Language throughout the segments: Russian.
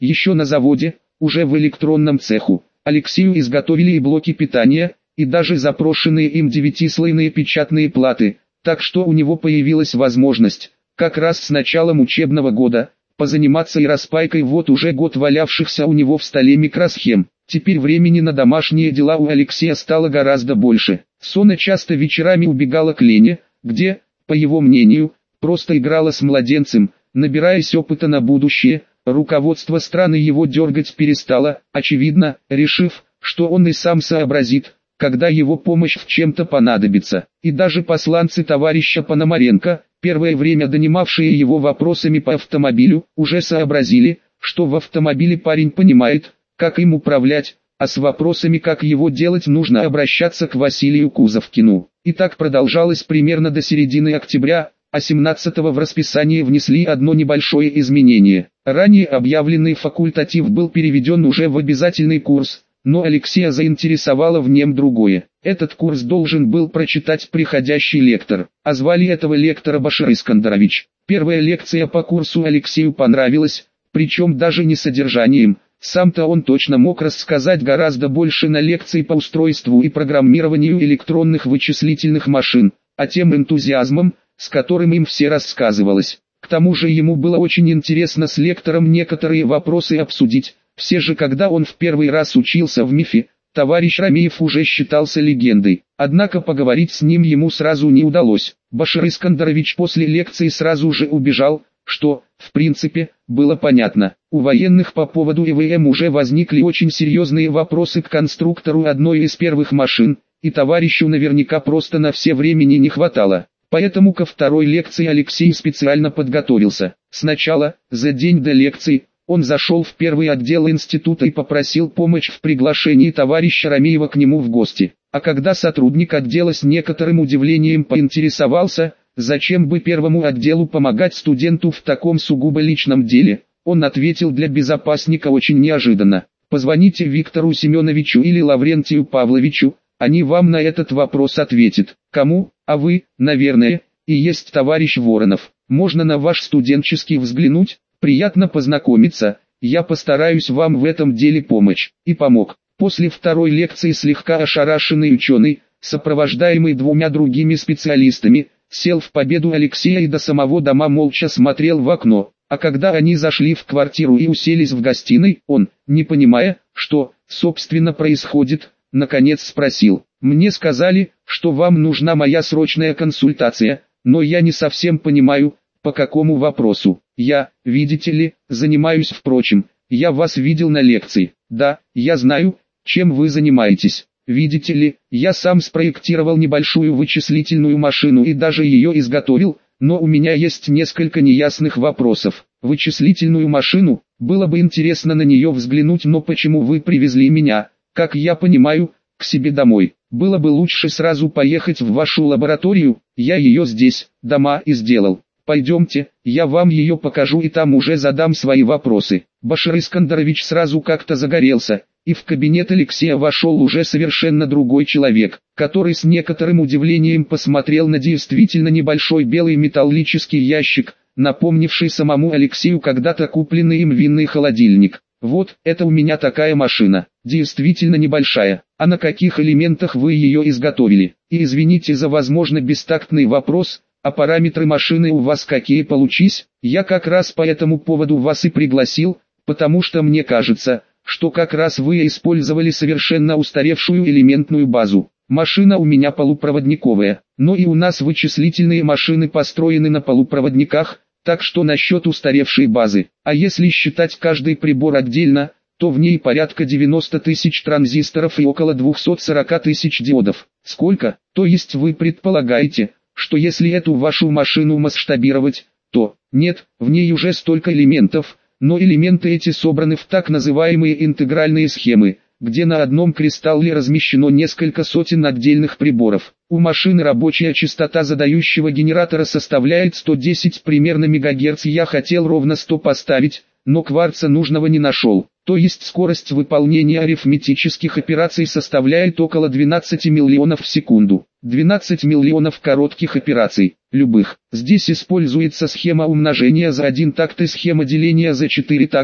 Еще на заводе, уже в электронном цеху, Алексею изготовили и блоки питания, и даже запрошенные им 9-слойные печатные платы, так что у него появилась возможность, как раз с началом учебного года, позаниматься и распайкой вот уже год валявшихся у него в столе микросхем. Теперь времени на домашние дела у Алексея стало гораздо больше. Сона часто вечерами убегала к Лене, где, по его мнению, просто играла с младенцем, набираясь опыта на будущее. Руководство страны его дергать перестало, очевидно, решив, что он и сам сообразит, когда его помощь в чем-то понадобится. И даже посланцы товарища Пономаренко, первое время донимавшие его вопросами по автомобилю, уже сообразили, что в автомобиле парень понимает, как им управлять, а с вопросами как его делать нужно обращаться к Василию Кузовкину. И так продолжалось примерно до середины октября, а 17-го в расписание внесли одно небольшое изменение. Ранее объявленный факультатив был переведен уже в обязательный курс, но Алексея заинтересовало в нем другое. Этот курс должен был прочитать приходящий лектор, а звали этого лектора Башир Искандарович. Первая лекция по курсу Алексею понравилась, причем даже не содержанием. Сам-то он точно мог рассказать гораздо больше на лекции по устройству и программированию электронных вычислительных машин, а тем энтузиазмом, с которым им все рассказывалось. К тому же ему было очень интересно с лектором некоторые вопросы обсудить. Все же когда он в первый раз учился в МИФе, товарищ Рамеев уже считался легендой. Однако поговорить с ним ему сразу не удалось. Башир Искандарович после лекции сразу же убежал, что, в принципе, было понятно. У военных по поводу ЭВМ уже возникли очень серьезные вопросы к конструктору одной из первых машин, и товарищу наверняка просто на все времени не хватало. Поэтому ко второй лекции Алексей специально подготовился. Сначала, за день до лекции, он зашел в первый отдел института и попросил помощь в приглашении товарища Рамеева к нему в гости. А когда сотрудник отдела с некоторым удивлением поинтересовался, зачем бы первому отделу помогать студенту в таком сугубо личном деле, он ответил для безопасника очень неожиданно: «Позвоните Виктору Семеновичу или Лаврентию Павловичу, они вам на этот вопрос ответят». «Кому? А вы, наверное, и есть товарищ Воронов. Можно на ваш студенческий взглянуть? Приятно познакомиться, я постараюсь вам в этом деле помочь». И помог. После второй лекции слегка ошарашенный ученый, сопровождаемый двумя другими специалистами, сел в Победу Алексея и до самого дома молча смотрел в окно. А когда они зашли в квартиру и уселись в гостиной, он, не понимая, что, собственно, происходит, наконец спросил: «Мне сказали, что вам нужна моя срочная консультация, но я не совсем понимаю, по какому вопросу. Я, видите ли, занимаюсь впрочем, я вас видел на лекции». «Да, я знаю, чем вы занимаетесь. Видите ли, я сам спроектировал небольшую вычислительную машину и даже ее изготовил, но у меня есть несколько неясных вопросов. Вычислительную машину, было бы интересно на нее взглянуть, но почему вы привезли меня, как я понимаю, к себе домой? Было бы лучше сразу поехать в вашу лабораторию, я ее здесь, дома и сделал. Пойдемте, я вам ее покажу и там уже задам свои вопросы». Башир Искандарович сразу как-то загорелся, и в кабинет Алексея вошел уже совершенно другой человек, который с некоторым удивлением посмотрел на действительно небольшой белый металлический ящик, напомнивший самому Алексею когда-то купленный им винный холодильник. «Вот, это у меня такая машина, действительно небольшая. А на каких элементах вы ее изготовили? И извините за возможно бестактный вопрос, а параметры машины у вас какие получись? Я как раз по этому поводу вас и пригласил, потому что мне кажется, что как раз вы использовали совершенно устаревшую элементную базу. Машина у меня полупроводниковая, но и у нас вычислительные машины построены на полупроводниках, так что насчет устаревшей базы, а если считать каждый прибор отдельно, то в ней порядка 90 тысяч транзисторов и около 240 тысяч диодов. Сколько? То есть вы предполагаете, что если эту вашу машину масштабировать, то, нет, в ней уже столько элементов, но элементы эти собраны в так называемые интегральные схемы, где на одном кристалле размещено несколько сотен отдельных приборов. У машины рабочая частота задающего генератора составляет 110 примерно МГц, я хотел ровно 100 поставить, но кварца нужного не нашел. То есть скорость выполнения арифметических операций составляет около 12 миллионов в секунду. 12 миллионов коротких операций, любых. Здесь используется схема умножения за один такт и схема деления за 4 такта,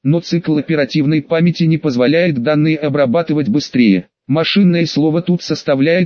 но цикл оперативной памяти не позволяет данные обрабатывать быстрее. Машинное слово тут составляет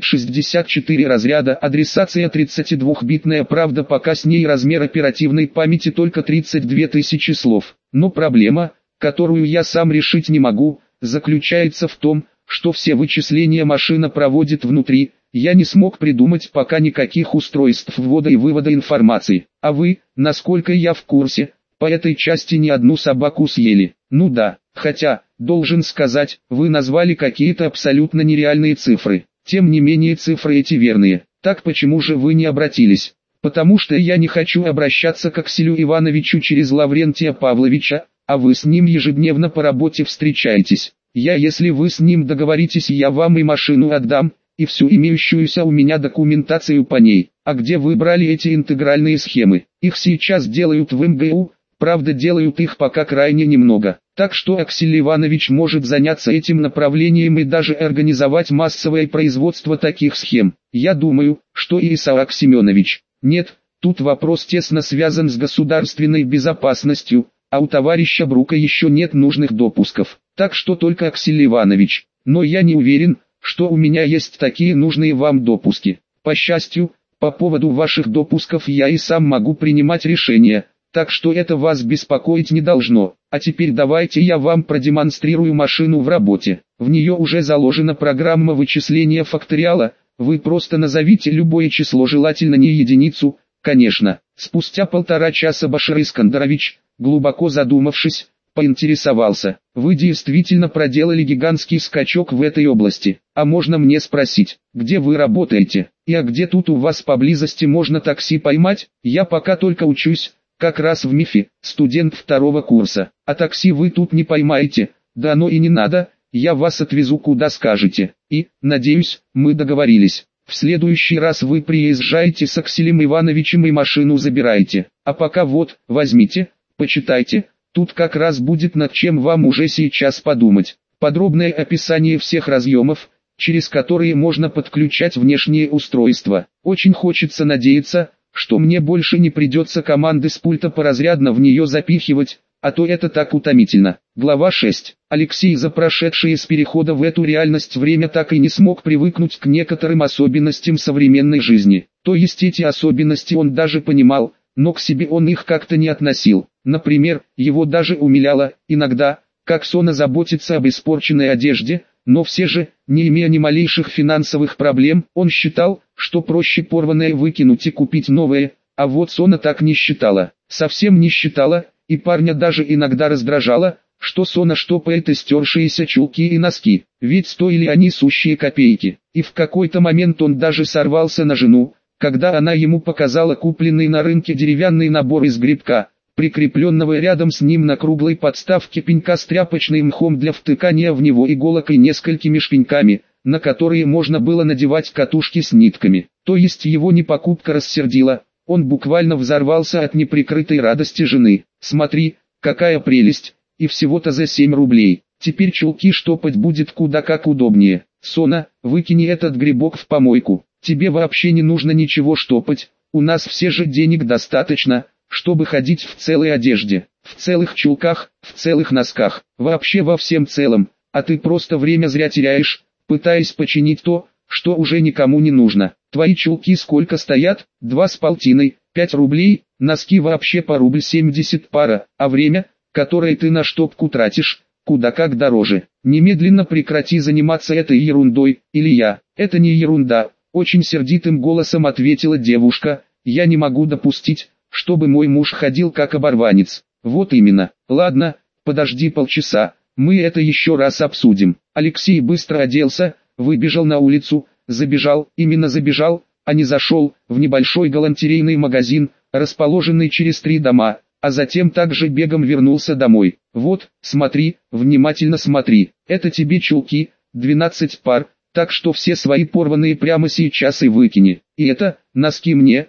64 разряда, адресация 32-битная, правда пока с ней размер оперативной памяти только 32 тысячи слов. Но проблема, которую я сам решить не могу, заключается в том, что все вычисления машина проводит внутри. Я не смог придумать пока никаких устройств ввода и вывода информации. А вы, насколько я в курсе, по этой части ни одну собаку съели. Ну да, хотя, должен сказать, вы назвали какие-то абсолютно нереальные цифры. Тем не менее цифры эти верные. Так почему же вы не обратились? Потому что я не хочу обращаться к Акселю Ивановичу через Лаврентия Павловича, а вы с ним ежедневно по работе встречаетесь. Если вы с ним договоритесь, я вам и машину отдам, и всю имеющуюся у меня документацию по ней. А где вы брали эти интегральные схемы? Их сейчас делают в МГУ, правда делают их пока крайне немного. Так что Аксель Иванович может заняться этим направлением и даже организовать массовое производство таких схем. Я думаю, что и Исаак Семенович. Нет, тут вопрос тесно связан с государственной безопасностью, а у товарища Брука еще нет нужных допусков. Так что только Аксель Иванович. Но я не уверен, что у меня есть такие нужные вам допуски. По счастью, по поводу ваших допусков я и сам могу принимать решения, так что это вас беспокоить не должно. А теперь давайте я вам продемонстрирую машину в работе. В нее уже заложена программа вычисления факториала, вы просто назовите любое число, желательно не единицу, конечно. Спустя 1,5 часа Башир Искандерович, глубоко задумавшись, поинтересовался: вы действительно проделали гигантский скачок в этой области? А можно мне спросить, где вы работаете, и где тут у вас поблизости можно такси поймать? Я пока только учусь, как раз в МИФе, студент 2-го курса, а такси вы тут не поймаете, да оно и не надо, я вас отвезу куда скажете, и, надеюсь, мы договорились. В следующий раз вы приезжаете с Акселем Ивановичем и машину забираете, а пока вот, возьмите, почитайте. Тут как раз будет над чем вам уже сейчас подумать. Подробное описание всех разъемов, через которые можно подключать внешние устройства. Очень хочется надеяться, что мне больше не придется команды с пульта поразрядно в нее запихивать, а то это так утомительно. Глава 6. Алексей за прошедшее с перехода в эту реальность время так и не смог привыкнуть к некоторым особенностям современной жизни. То есть эти особенности он даже понимал, но к себе он их как-то не относил. Например, его даже умиляло, иногда, как Сона заботится об испорченной одежде, но все же, не имея ни малейших финансовых проблем, он считал, что проще порванное выкинуть и купить новое, а вот Сона так не считала, совсем не считала, и парня даже иногда раздражало, что Сона штопает истершиеся чулки и носки, ведь стоили они сущие копейки, и в какой-то момент он даже сорвался на жену, когда она ему показала купленный на рынке деревянный набор из грибка, прикрепленного рядом с ним на круглой подставке пенька с тряпочным мхом для втыкания в него иголок и несколькими шпеньками, на которые можно было надевать катушки с нитками. То есть его не покупка рассердила, он буквально взорвался от неприкрытой радости жены. Смотри, какая прелесть, и всего-то за 7 рублей. Теперь чулки штопать будет куда как удобнее. Сона, выкини этот грибок в помойку. Тебе вообще не нужно ничего штопать, у нас все же денег достаточно, чтобы ходить в целой одежде, в целых чулках, в целых носках, вообще во всем целом, а ты просто время зря теряешь, пытаясь починить то, что уже никому не нужно. Твои чулки сколько стоят? 2,5, 5 рублей, носки вообще по рубль 70 пара, а время, которое ты на штопку тратишь, куда как дороже. Немедленно прекрати заниматься этой ерундой, или я. Это не ерунда, очень сердитым голосом ответила девушка, я не могу допустить, чтобы мой муж ходил как оборванец. Вот именно. Ладно, подожди полчаса, мы это еще раз обсудим. Алексей быстро оделся, выбежал на улицу, забежал, именно забежал, а не зашел, в небольшой галантерейный магазин, расположенный через 3 дома, а затем также бегом вернулся домой. Вот, смотри, внимательно смотри, это тебе чулки, 12 пар, так что все свои порванные прямо сейчас и выкини. И это, носки мне,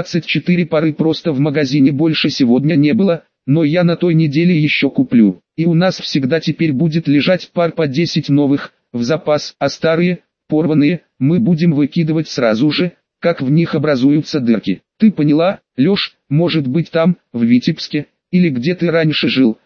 24 пары, просто в магазине больше сегодня не было, но я на той неделе еще куплю. И у нас всегда теперь будет лежать пар по 10 новых, в запас, а старые, порванные, мы будем выкидывать сразу же, как в них образуются дырки. Ты поняла, Лёш? Может быть там, в Витебске, или где ты раньше жил,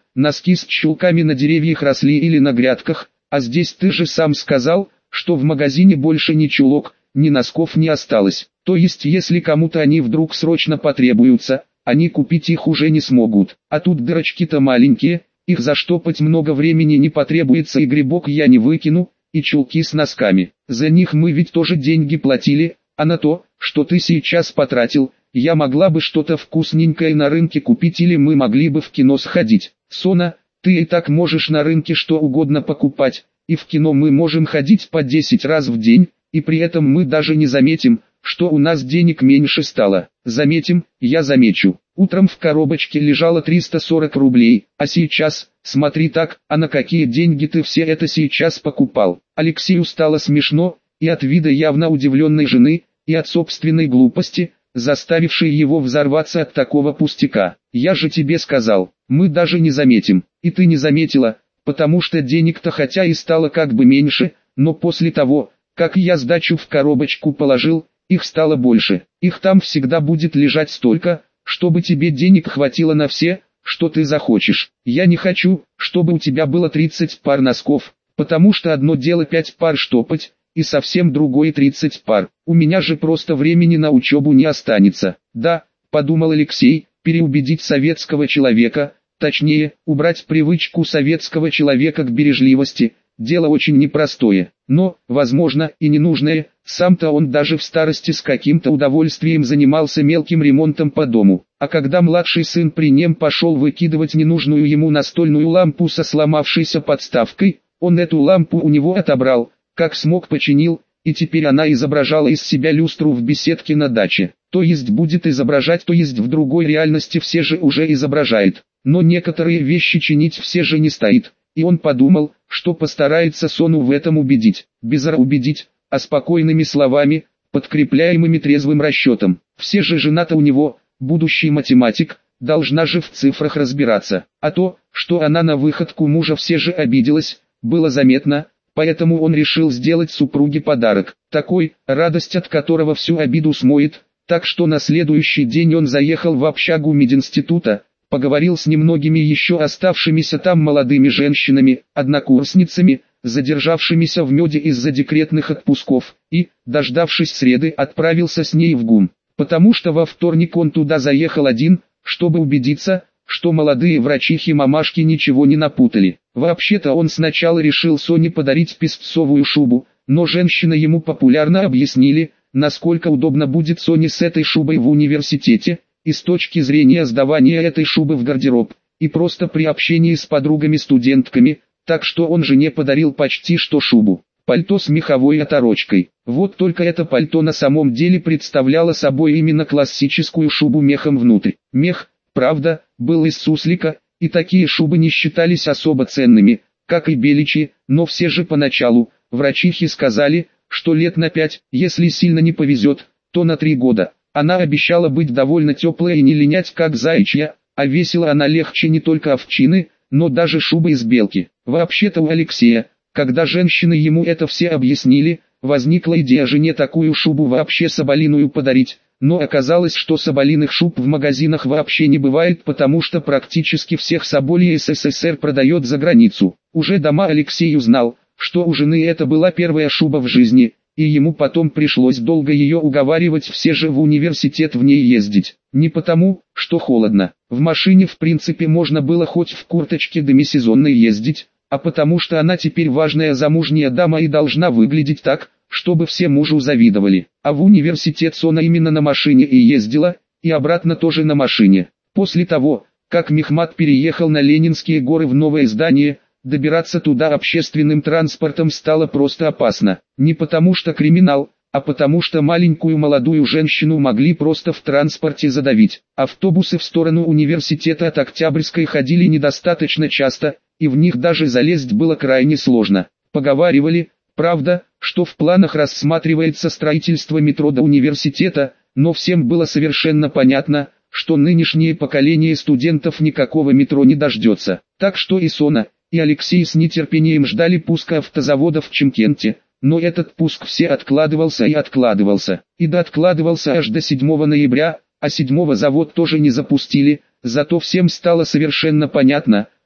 носки с чулками на деревьях росли или на грядках, а здесь ты же сам сказал, что в магазине больше ни чулок, ни носков не осталось. То есть если кому-то они вдруг срочно потребуются, они купить их уже не смогут. А тут дырочки-то маленькие, их заштопать много времени не потребуется, и грибок я не выкину, и чулки с носками. За них мы ведь тоже деньги платили, а на то, что ты сейчас потратил, я могла бы что-то вкусненькое на рынке купить, или мы могли бы в кино сходить. Сона, ты и так можешь на рынке что угодно покупать, и в кино мы можем ходить по 10 раз в день, и при этом мы даже не заметим, что у нас денег меньше стало. Заметим, я замечу. Утром в коробочке лежало 340 рублей, а сейчас, смотри так, а на какие деньги ты все это сейчас покупал? Алексею стало смешно, и от вида явно удивленной жены, и от собственной глупости, заставившей его взорваться от такого пустяка. Я же тебе сказал, мы даже не заметим, и ты не заметила, потому что денег-то хотя и стало как бы меньше, но после того, как я сдачу в коробочку положил, их стало больше. Их там всегда будет лежать столько, чтобы тебе денег хватило на все, что ты захочешь. Я не хочу, чтобы у тебя было 30 пар носков, потому что одно дело 5 пар штопать, и совсем другое 30 пар. У меня же просто времени на учебу не останется. Да, подумал Алексей, переубедить советского человека, точнее, убрать привычку советского человека к бережливости, дело очень непростое, но, возможно, и ненужное. Сам-то он даже в старости с каким-то удовольствием занимался мелким ремонтом по дому. А когда младший сын при нем пошел выкидывать ненужную ему настольную лампу со сломавшейся подставкой, он эту лампу у него отобрал, как смог починил, и теперь она изображала из себя люстру в беседке на даче. То есть будет изображать, то есть в другой реальности все же уже изображает. Но некоторые вещи чинить все же не стоит. И он подумал, что постарается Сону в этом убедить. Без убедить, а спокойными словами, подкрепляемыми трезвым расчетом. Все же жена-то у него, будущий математик, должна же в цифрах разбираться. А то, что она на выходку мужа все же обиделась, было заметно, поэтому он решил сделать супруге подарок. Такой, радость от которого всю обиду смоет. Так что на следующий день он заехал в общагу мединститута, поговорил с немногими еще оставшимися там молодыми женщинами, однокурсницами, задержавшимися в меде из-за декретных отпусков, и, дождавшись среды, отправился с ней в ГУМ. Потому что во вторник он туда заехал один, чтобы убедиться, что молодые врачихи-мамашки ничего не напутали. Вообще-то он сначала решил Соне подарить песцовую шубу, но женщины ему популярно объяснили, насколько удобно будет Соне с этой шубой в университете, и с точки зрения сдавания этой шубы в гардероб, и просто при общении с подругами-студентками, так что он жене подарил почти что шубу, пальто с меховой оторочкой. Вот только это пальто на самом деле представляло собой именно классическую шубу мехом внутрь. Мех, правда, был из суслика, и такие шубы не считались особо ценными, как и беличьи, но все же поначалу, врачихи сказали, что лет на 5, если сильно не повезет, то на 3 года. Она обещала быть довольно теплой и не линять как заячья, а весила она легче не только овчины, но даже шубы из белки. Вообще-то у Алексея, когда женщины ему это все объяснили, возникла идея жене такую шубу вообще соболиную подарить, но оказалось, что соболиных шуб в магазинах вообще не бывает, потому что практически всех соболей СССР продает за границу. Уже дома Алексей узнал, что у жены это была первая шуба в жизни, и ему потом пришлось долго ее уговаривать все же в университет в ней ездить. Не потому, что холодно, в машине в принципе можно было хоть в курточке демисезонной ездить, а потому что она теперь важная замужняя дама и должна выглядеть так, чтобы все мужу завидовали. А в университет Сона именно на машине и ездила, и обратно тоже на машине. После того, как Мехмат переехал на Ленинские горы в новое здание, добираться туда общественным транспортом стало просто опасно. Не потому что криминал, а потому что маленькую молодую женщину могли просто в транспорте задавить. Автобусы в сторону университета от Октябрьской ходили недостаточно часто, и в них даже залезть было крайне сложно. Поговаривали, правда, что в планах рассматривается строительство метро до университета, но всем было совершенно понятно, что нынешнее поколение студентов никакого метро не дождется. Так что и Сона, и Алексей с нетерпением ждали пуска автозавода в Чимкенте, но этот пуск все откладывался и откладывался. И откладывался аж до 7 ноября, а 7-го завод тоже не запустили, зато всем стало совершенно понятно,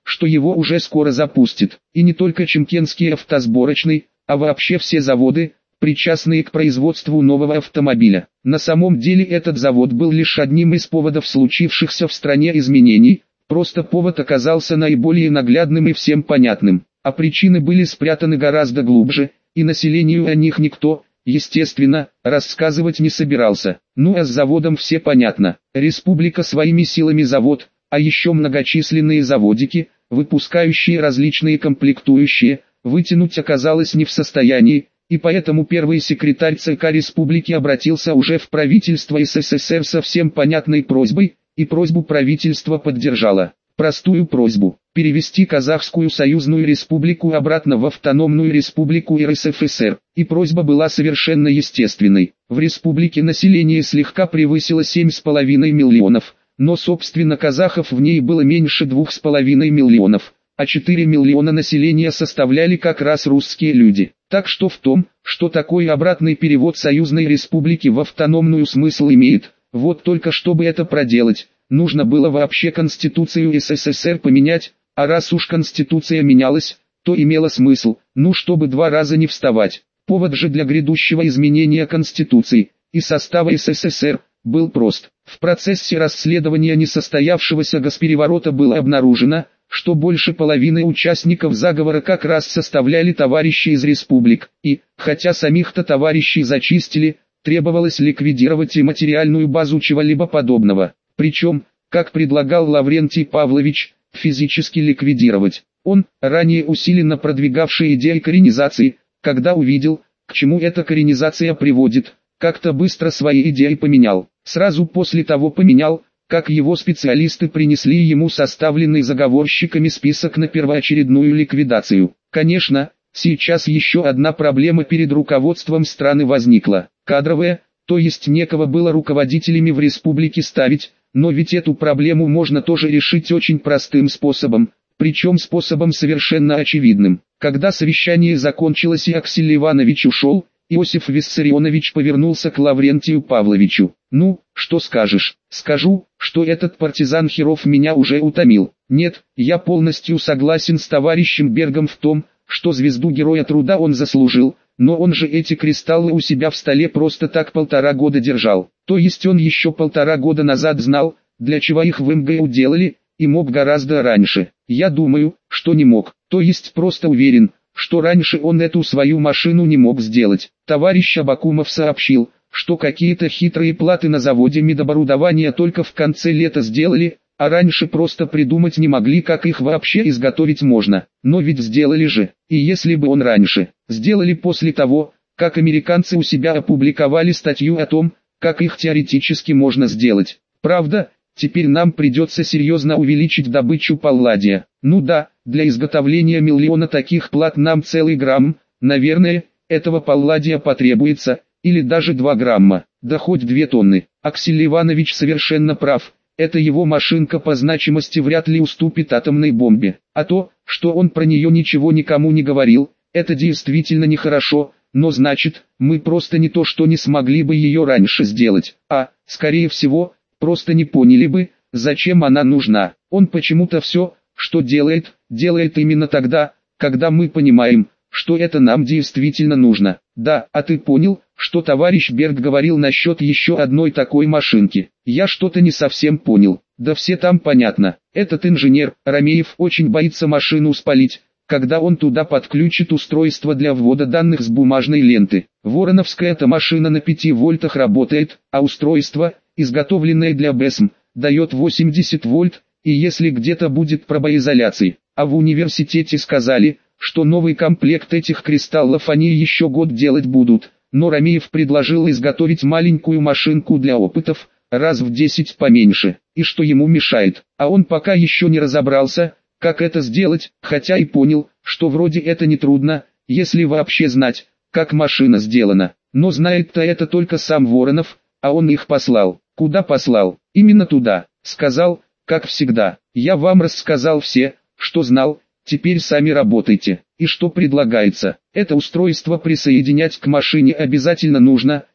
что его уже скоро запустят. И не только Чимкентский автосборочный, а вообще все заводы, причастные к производству нового автомобиля. На самом деле этот завод был лишь одним из поводов случившихся в стране изменений, просто повод оказался наиболее наглядным и всем понятным, а причины были спрятаны гораздо глубже, и населению о них никто, естественно, рассказывать не собирался. Ну а с заводом все понятно. Республика своими силами завод, а еще многочисленные заводики, выпускающие различные комплектующие, вытянуть оказалось не в состоянии, и поэтому первый секретарь ЦК Республики обратился уже в правительство СССР со всем понятной просьбой, и просьбу правительство поддержало. Простую просьбу – перевести Казахскую Союзную Республику обратно в автономную республику РСФСР. И просьба была совершенно естественной. В республике население слегка превысило 7,5 миллионов, но собственно казахов в ней было меньше 2,5 миллионов, а 4 миллиона населения составляли как раз русские люди. Так что в том, что такой обратный перевод Союзной Республики в автономную смысл имеет, вот только чтобы это проделать, нужно было вообще Конституцию СССР поменять, а раз уж Конституция менялась, то имело смысл, чтобы 2 раза не вставать. Повод же для грядущего изменения Конституции и состава СССР был прост. В процессе расследования несостоявшегося госпереворота было обнаружено, что больше половины участников заговора как раз составляли товарищи из республик, и, хотя самих-то товарищей зачистили, требовалось ликвидировать и материальную базу чего-либо подобного. Причем, как предлагал Лаврентий Павлович, физически ликвидировать. Он, ранее усиленно продвигавший идею коренизации, когда увидел, к чему эта коренизация приводит, как-то быстро свои идеи поменял. Сразу после того поменял, как его специалисты принесли ему составленный заговорщиками список на первоочередную ликвидацию. Конечно, сейчас еще одна проблема перед руководством страны возникла. Кадровая, то есть некого было руководителями в республике ставить, но ведь эту проблему можно тоже решить очень простым способом, причем способом совершенно очевидным. Когда совещание закончилось и Аксель Иванович ушел, Иосиф Виссарионович повернулся к Лаврентию Павловичу. «Ну, что скажешь?» «Скажу, что этот партизан Херов меня уже утомил. Нет, я полностью согласен с товарищем Бергом в том, что звезду Героя Труда он заслужил, но он же эти кристаллы у себя в столе просто так 1,5 года держал. То есть он еще 1,5 года назад знал, для чего их в МГУ делали, и мог гораздо раньше. Я думаю, что не мог, то есть просто уверен, что раньше он эту свою машину не мог сделать. Товарищ Абакумов сообщил, что какие-то хитрые платы на заводе медоборудования только в конце лета сделали, а раньше просто придумать не могли, как их вообще изготовить можно. Но ведь сделали же. И если бы он раньше сделали после того, как американцы у себя опубликовали статью о том, как их теоретически можно сделать. Правда, теперь нам придется серьезно увеличить добычу палладия. Ну да, для изготовления 1 миллиона таких плат нам целый грамм, наверное, этого палладия потребуется, или даже 2 грамма, да хоть 2 тонны. Аксель Иванович совершенно прав. Эта его машинка по значимости вряд ли уступит атомной бомбе. А то, что он про нее ничего никому не говорил, это действительно нехорошо, но значит, мы просто не то что не смогли бы ее раньше сделать, а, скорее всего, просто не поняли бы, зачем она нужна. Он почему-то все, что делает именно тогда, когда мы понимаем, что это нам действительно нужно. Да, а ты понял, что товарищ Берг говорил насчет еще одной такой машинки? Я что-то не совсем понял. Да все там понятно. Этот инженер, Ромеев, очень боится машину спалить, когда он туда подключит устройство для ввода данных с бумажной ленты. Вороновская-то машина на 5 вольтах работает, а устройство, изготовленное для БЭСМ, дает 80 вольт, и если где-то будет пробоизоляции. А в университете сказали, что новый комплект этих кристаллов они еще год делать будут, но Ромеев предложил изготовить маленькую машинку для опытов, раз в 10 поменьше, и что ему мешает, а он пока еще не разобрался, как это сделать, хотя и понял, что вроде это не трудно, если вообще знать, как машина сделана, но знает-то это только сам Воронов, а он их послал. Куда послал? Именно туда. Сказал, как всегда, я вам рассказал все, что знал, теперь сами работайте. И что предлагается? Это устройство присоединять к машине обязательно нужно,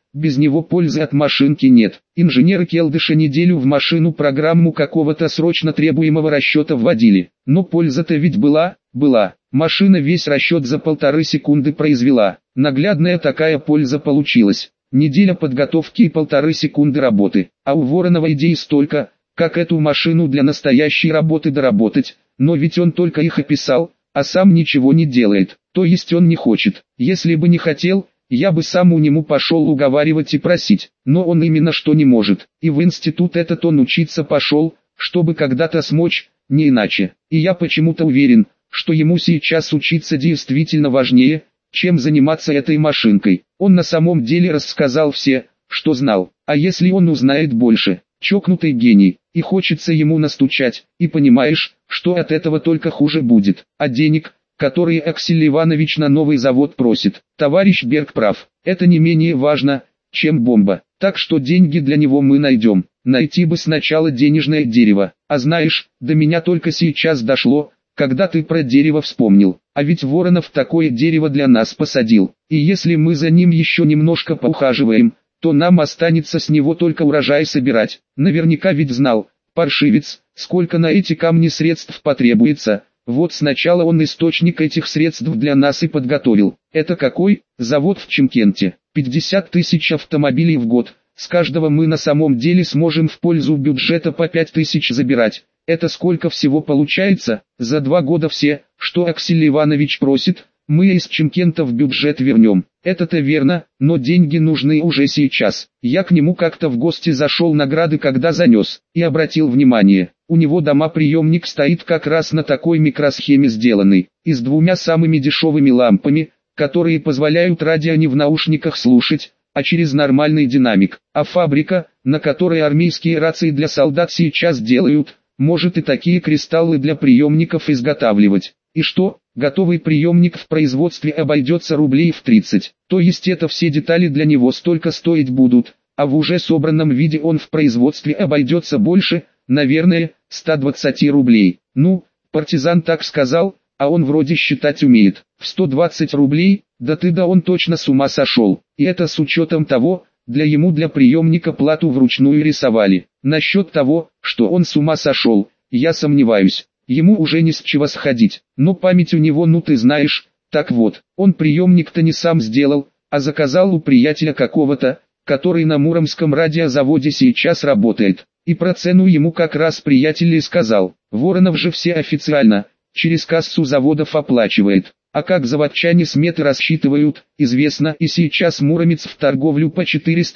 без него пользы от машинки нет. Инженеры Келдыша неделю в машину программу какого-то срочно требуемого расчета вводили. Но польза-то ведь была. Машина весь расчет за 1,5 секунды произвела. Наглядная такая польза получилась. Неделя подготовки и 1,5 секунды работы. А у Воронова идей столько, как эту машину для настоящей работы доработать. Но ведь он только их описал, а сам ничего не делает. То есть он не хочет. Если бы не хотел, я бы сам у нему пошел уговаривать и просить. Но он именно что не может. И в институт этот он учиться пошел, чтобы когда-то смочь, не иначе. И я почему-то уверен, что ему сейчас учиться действительно важнее, чем заниматься этой машинкой. Он на самом деле рассказал все, что знал. А если он узнает больше? Чокнутый гений. И хочется ему настучать. И понимаешь, что от этого только хуже будет. А денег, которые Аксель Иванович на новый завод просит, товарищ Берг прав. Это не менее важно, чем бомба. Так что деньги для него мы найдем. Найти бы сначала денежное дерево. А знаешь, до меня только сейчас дошло, когда ты про дерево вспомнил. А ведь Воронов такое дерево для нас посадил. И если мы за ним еще немножко поухаживаем, то нам останется с него только урожай собирать. Наверняка ведь знал, паршивец, сколько на эти камни средств потребуется. Вот сначала он источник этих средств для нас и подготовил. Это какой? Завод в Чимкенте. 50 тысяч автомобилей в год. С каждого мы на самом деле сможем в пользу бюджета по 5 тысяч забирать. Это сколько всего получается? За 2 года все, что Аксель Иванович просит, мы из Чимкента в бюджет вернем. Это-то верно, но деньги нужны уже сейчас. Я к нему как-то в гости зашел награды когда занес, и обратил внимание, у него дома-приемник стоит как раз на такой микросхеме сделанный, и с 2 самыми дешевыми лампами, которые позволяют радио не в наушниках слушать, а через нормальный динамик. А фабрика, на которой армейские рации для солдат сейчас делают, может и такие кристаллы для приемников изготавливать. И что, готовый приемник в производстве обойдется рублей в 30, то есть это все детали для него столько стоить будут, а в уже собранном виде он в производстве обойдется больше, наверное, 120 рублей. Ну, партизан так сказал, а он вроде считать умеет. В 120 рублей, да он точно с ума сошел. И это с учетом того, для приемника плату вручную рисовали. Насчет того, что он с ума сошел, я сомневаюсь. Ему уже не с чего сходить. Но память у него, ну ты знаешь. Так вот, он приемник-то не сам сделал, а заказал у приятеля какого-то, который на Муромском радиозаводе сейчас работает. И про цену ему как раз приятель и сказал. Воронов же все официально, через кассу заводов оплачивает. А как заводчане сметы рассчитывают, известно, и сейчас муромец в торговлю по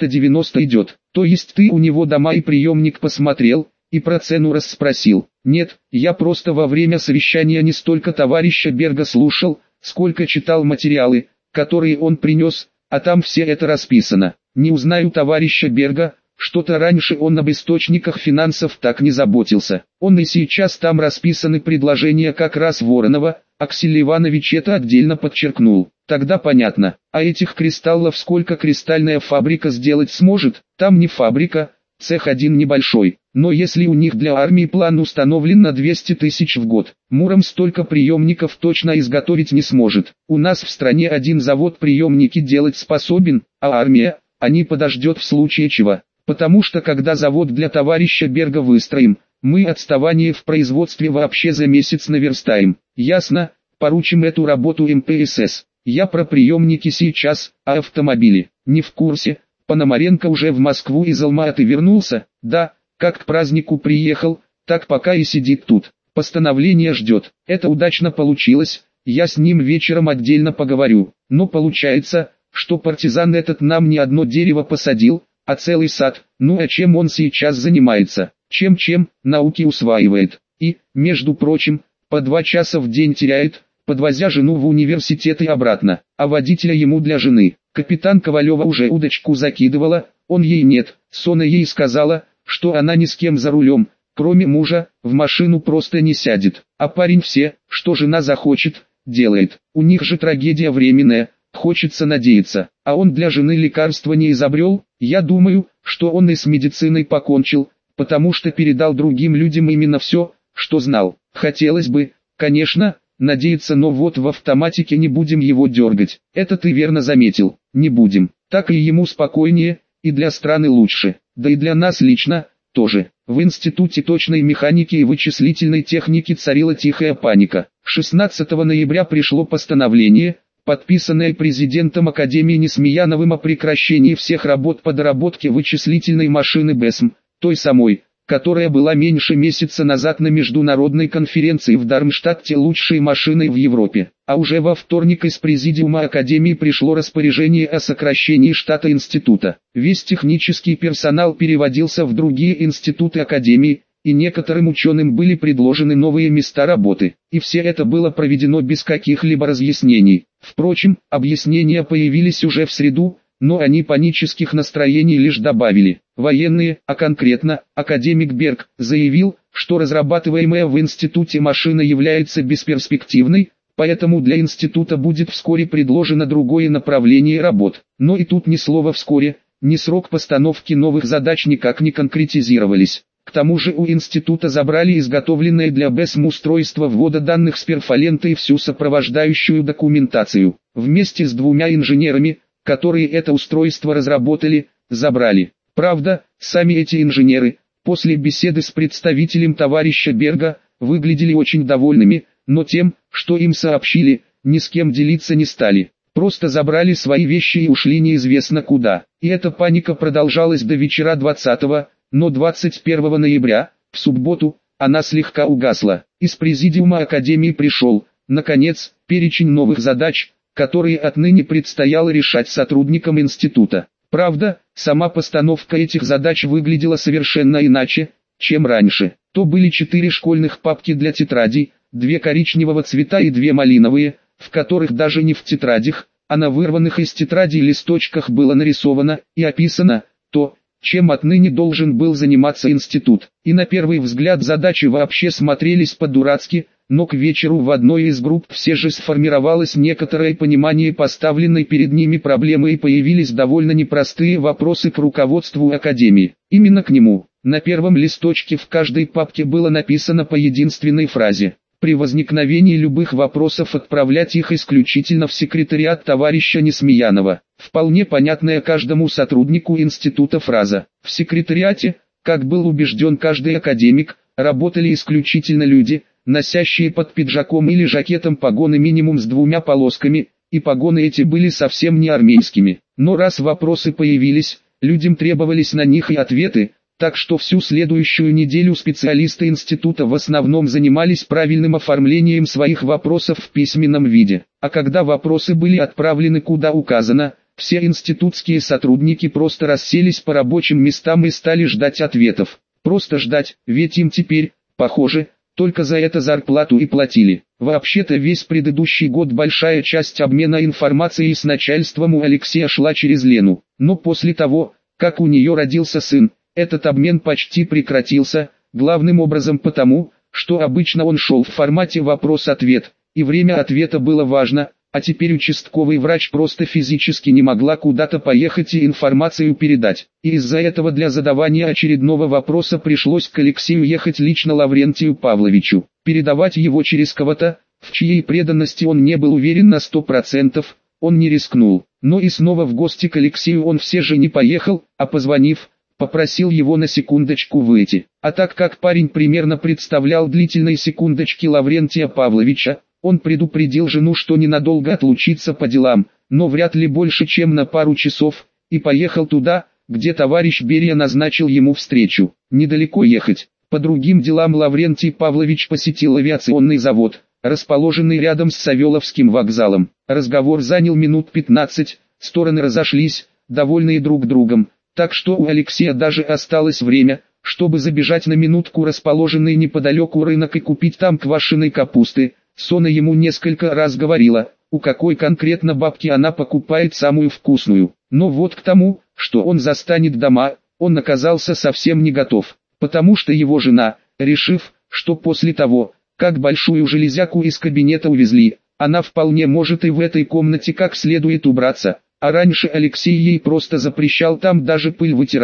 490 идет. То есть ты у него дома и приемник посмотрел, и про цену расспросил. Нет, я просто во время совещания не столько товарища Берга слушал, сколько читал материалы, которые он принес, а там все это расписано. Не узнаю товарища Берга, что-то раньше он об источниках финансов так не заботился. Он и сейчас там расписаны предложения как раз Воронова. Аксель Иванович это отдельно подчеркнул. Тогда понятно, а этих кристаллов сколько кристальная фабрика сделать сможет? Там не фабрика, цех один небольшой. Но если у них для армии план установлен на 200 тысяч в год, Муром столько приемников точно изготовить не сможет. У нас в стране один завод приемники делать способен, а армия, они подождет в случае чего. Потому что когда завод для товарища Берга выстроим, мы отставание в производстве вообще за месяц наверстаем. Ясно, поручим эту работу МПСС. Я про приемники сейчас, а автомобили, не в курсе. Пономаренко уже в Москву из Алма-Аты вернулся, да, как к празднику приехал, так пока и сидит тут. Постановление ждет. Это удачно получилось, я с ним вечером отдельно поговорю. Но получается, что партизан этот нам не одно дерево посадил, а целый сад. Ну а чем он сейчас занимается? Чем, науки усваивает. И, между прочим, по 2 часа в день теряет, подвозя жену в университет и обратно, а водителя ему для жены. Капитан Ковалева уже удочку закидывала, он ей нет, Сона ей сказала, что она ни с кем за рулем, кроме мужа, в машину просто не сядет. А парень все, что жена захочет, делает. У них же трагедия временная, хочется надеяться. А он для жены лекарства не изобрел, я думаю, что он и с медициной покончил, потому что передал другим людям именно все, что знал. Хотелось бы, конечно, надеяться, но вот в автоматике не будем его дергать. Это ты верно заметил, не будем. Так и ему спокойнее, и для страны лучше, да и для нас лично, тоже. В Институте точной механики и вычислительной техники царила тихая паника. 16 ноября пришло постановление, подписанное президентом Академии Несмеяновым о прекращении всех работ по доработке вычислительной машины БЭСМ, той самой, которая была меньше месяца назад на международной конференции в Дармштадте лучшей машиной в Европе. А уже во вторник из Президиума Академии пришло распоряжение о сокращении штата института. Весь технический персонал переводился в другие институты Академии, и некоторым ученым были предложены новые места работы. И все это было проведено без каких-либо разъяснений. Впрочем, объяснения появились уже в среду, но они панических настроений лишь добавили. Военные, а конкретно, академик Берг, заявил, что разрабатываемая в институте машина является бесперспективной, поэтому для института будет вскоре предложено другое направление работ. Но и тут ни слова «вскоре», ни срок постановки новых задач никак не конкретизировались. К тому же у института забрали изготовленное для БЭСМ устройство ввода данных с перфолентой и всю сопровождающую документацию. Вместе с двумя инженерами, которые это устройство разработали, забрали. Правда, сами эти инженеры, после беседы с представителем товарища Берга, выглядели очень довольными, но тем, что им сообщили, ни с кем делиться не стали. Просто забрали свои вещи и ушли неизвестно куда. И эта паника продолжалась до вечера 20-го, но 21 ноября, в субботу, она слегка угасла. Из Президиума Академии пришел, наконец, перечень новых задач, которые отныне предстояло решать сотрудникам института. Правда, сама постановка этих задач выглядела совершенно иначе, чем раньше. То были 4 школьных папки для тетрадей, 2 коричневого цвета и 2 малиновые, в которых даже не в тетрадях, а на вырванных из тетрадей листочках было нарисовано и описано то, чем отныне должен был заниматься институт. И на первый взгляд задачи вообще смотрелись по-дурацки, но к вечеру в одной из групп все же сформировалось некоторое понимание поставленной перед ними проблемы и появились довольно непростые вопросы к руководству Академии. Именно к нему. На первом листочке в каждой папке было написано по единственной фразе: при возникновении любых вопросов отправлять их исключительно в секретариат товарища Несмеянова. Вполне понятная каждому сотруднику института фраза. В секретариате, как был убежден каждый академик, работали исключительно люди, носящие под пиджаком или жакетом погоны минимум с 2 полосками, и погоны эти были совсем не армейскими. Но раз вопросы появились, людям требовались на них и ответы, так что всю следующую неделю специалисты института в основном занимались правильным оформлением своих вопросов в письменном виде. А когда вопросы были отправлены куда указано, все институтские сотрудники просто расселись по рабочим местам и стали ждать ответов. Просто ждать, ведь им теперь, похоже, только за это зарплату и платили. Вообще-то весь предыдущий год большая часть обмена информацией с начальством у Алексея шла через Лену. Но после того, как у нее родился сын, этот обмен почти прекратился, главным образом потому, что обычно он шел в формате вопрос-ответ, и время ответа было важно, а теперь участковый врач просто физически не могла куда-то поехать и информацию передать. И из-за этого для задавания очередного вопроса пришлось к Алексею ехать лично Лаврентию Павловичу. Передавать его через кого-то, в чьей преданности он не был уверен на 100%, он не рискнул. Но и снова в гости к Алексею он все же не поехал, а позвонив, попросил его на секундочку выйти. А так как парень примерно представлял длительные секундочки Лаврентия Павловича, он предупредил жену, что ненадолго отлучится по делам, но вряд ли больше чем на пару часов, и поехал туда, где товарищ Берия назначил ему встречу. Недалеко ехать. По другим делам Лаврентий Павлович посетил авиационный завод, расположенный рядом с Савеловским вокзалом. Разговор занял минут 15, стороны разошлись, довольные друг другом, так что у Алексея даже осталось время, чтобы забежать на минутку расположенный неподалеку рынок и купить там квашеной капусты. Сона ему несколько раз говорила, у какой конкретно бабки она покупает самую вкусную. Но вот к тому, что он застанет дома, он оказался совсем не готов. Потому что его жена, решив, что после того, как большую железяку из кабинета увезли, она вполне может и в этой комнате как следует убраться, а раньше Алексей ей просто запрещал там даже пыль вытирать,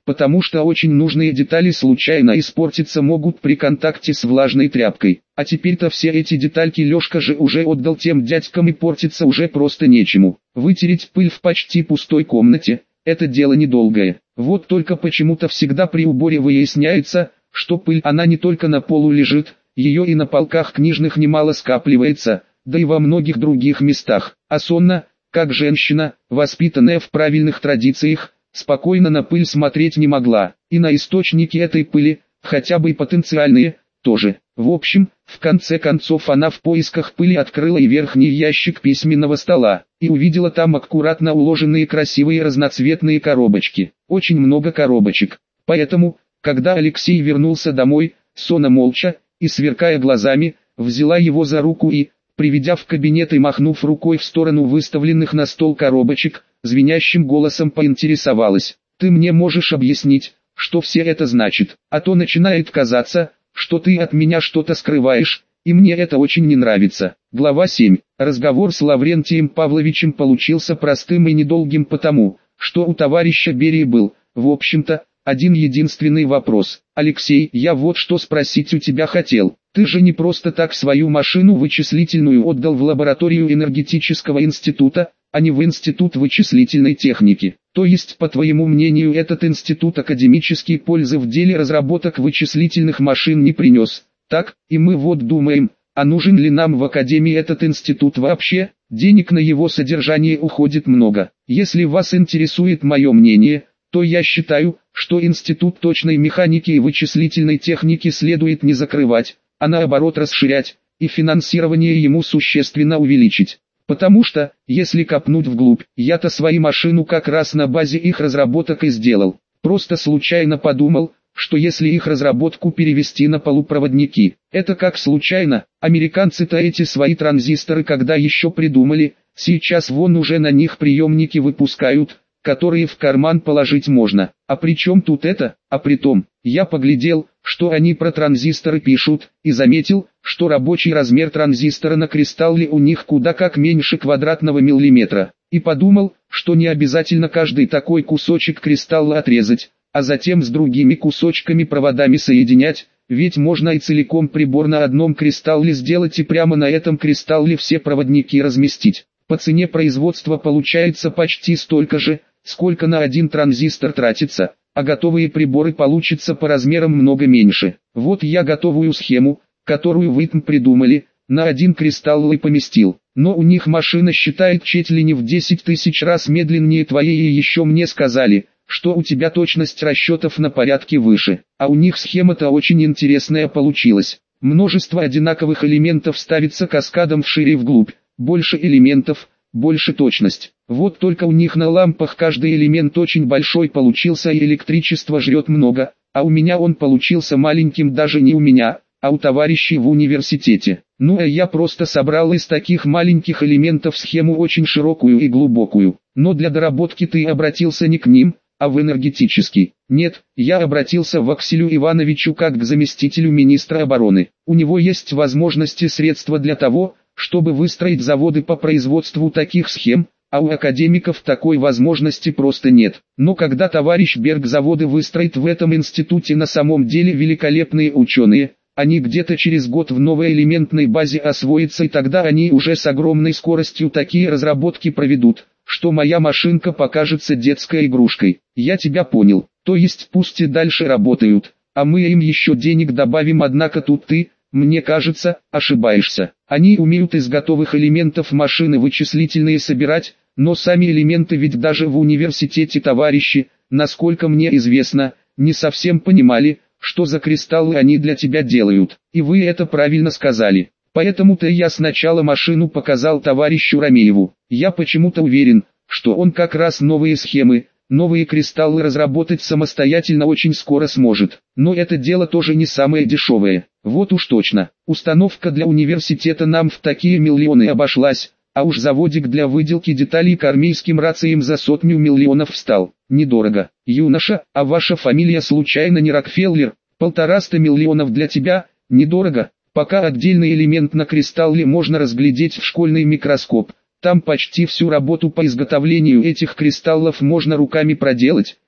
потому что очень нужные детали случайно испортиться могут при контакте с влажной тряпкой. А теперь-то все эти детальки Лёшка же уже отдал тем дядькам и портиться уже просто нечему. Вытереть пыль в почти пустой комнате – это дело недолгое. Вот только почему-то всегда при уборе выясняется, что пыль она не только на полу лежит, ее и на полках книжных немало скапливается, да и во многих других местах. А Сонна, как женщина, воспитанная в правильных традициях, спокойно на пыль смотреть не могла, и на источники этой пыли, хотя бы и потенциальные, тоже. В общем, в конце концов она в поисках пыли открыла и верхний ящик письменного стола, и увидела там аккуратно уложенные красивые разноцветные коробочки. Очень много коробочек. Поэтому, когда Алексей вернулся домой, Сона молча, и сверкая глазами, взяла его за руку и, приведя в кабинет и махнув рукой в сторону выставленных на стол коробочек, звенящим голосом поинтересовалась: «Ты мне можешь объяснить, что все это значит? А то начинает казаться, что ты от меня что-то скрываешь, и мне это очень не нравится». Глава 7. Разговор с Лаврентием Павловичем получился простым и недолгим потому, что у товарища Берии был, в общем-то, один единственный вопрос. «Алексей, я вот что спросить у тебя хотел. Ты же не просто так свою машину вычислительную отдал в лабораторию энергетического института, а не в институт вычислительной техники. То есть, по твоему мнению, этот институт академические пользы в деле разработок вычислительных машин не принес. Так, и мы вот думаем, а нужен ли нам в академии этот институт вообще? Денег на его содержание уходит много. Если вас интересует мое мнение, то я считаю, что институт точной механики и вычислительной техники следует не закрывать, а наоборот расширять, и финансирование ему существенно увеличить. Потому что, если копнуть вглубь, я-то свою машину как раз на базе их разработок и сделал. Просто случайно подумал, что если их разработку перевести на полупроводники, это как случайно, американцы-то эти свои транзисторы когда еще придумали, сейчас вон уже на них приемники выпускают, которые в карман положить можно. А при чем тут это? А при том, я поглядел, что они про транзисторы пишут, и заметил, что рабочий размер транзистора на кристалле у них куда как меньше квадратного миллиметра. И подумал, что не обязательно каждый такой кусочек кристалла отрезать, а затем с другими кусочками проводами соединять, ведь можно и целиком прибор на одном кристалле сделать и прямо на этом кристалле все проводники разместить. По цене производства получается почти столько же, сколько на один транзистор тратится, а готовые приборы получатся по размерам много меньше. Вот я готовую схему, которую вы там придумали, на один кристалл и поместил. Но у них машина считает чуть ли не в 10 тысяч раз медленнее твоей, и еще мне сказали, что у тебя точность расчетов на порядке выше. А у них схема-то очень интересная получилась. Множество одинаковых элементов ставится каскадом вширь и вглубь. Больше элементов, больше точность. Вот только у них на лампах каждый элемент очень большой получился и электричество жрет много, а у меня он получился маленьким, даже не у меня, а у товарищей в университете. Ну а я просто собрал из таких маленьких элементов схему очень широкую и глубокую. Но для доработки ты обратился не к ним, а в энергетический. Нет, я обратился к Василию Ивановичу как к заместителю министра обороны. У него есть возможности и средства для того, чтобы выстроить заводы по производству таких схем, а у академиков такой возможности просто нет. Но когда товарищ Берг заводы выстроит в этом институте, на самом деле великолепные ученые, они где-то через год в новой элементной базе освоятся, и тогда они уже с огромной скоростью такие разработки проведут, что моя машинка покажется детской игрушкой. Я тебя понял. То есть пусть и дальше работают, а мы им еще денег добавим, однако тут ты, мне кажется, ошибаешься. Они умеют из готовых элементов машины вычислительные собирать, но сами элементы ведь даже в университете товарищи, насколько мне известно, не совсем понимали, что за кристаллы они для тебя делают. И вы это правильно сказали. Поэтому-то я сначала машину показал товарищу Ромееву. Я почему-то уверен, что он как раз новые схемы, новые кристаллы разработать самостоятельно очень скоро сможет. Но это дело тоже не самое дешевое. Вот уж точно, установка для университета нам в такие миллионы обошлась, а уж заводик для выделки деталей к армейским рациям за 100 миллионов встал. Недорого. Юноша, а ваша фамилия случайно не Рокфеллер? 150 миллионов для тебя, недорого. Пока отдельный элемент на кристалле можно разглядеть в школьный микроскоп. Там почти всю работу по изготовлению этих кристаллов можно руками проделать,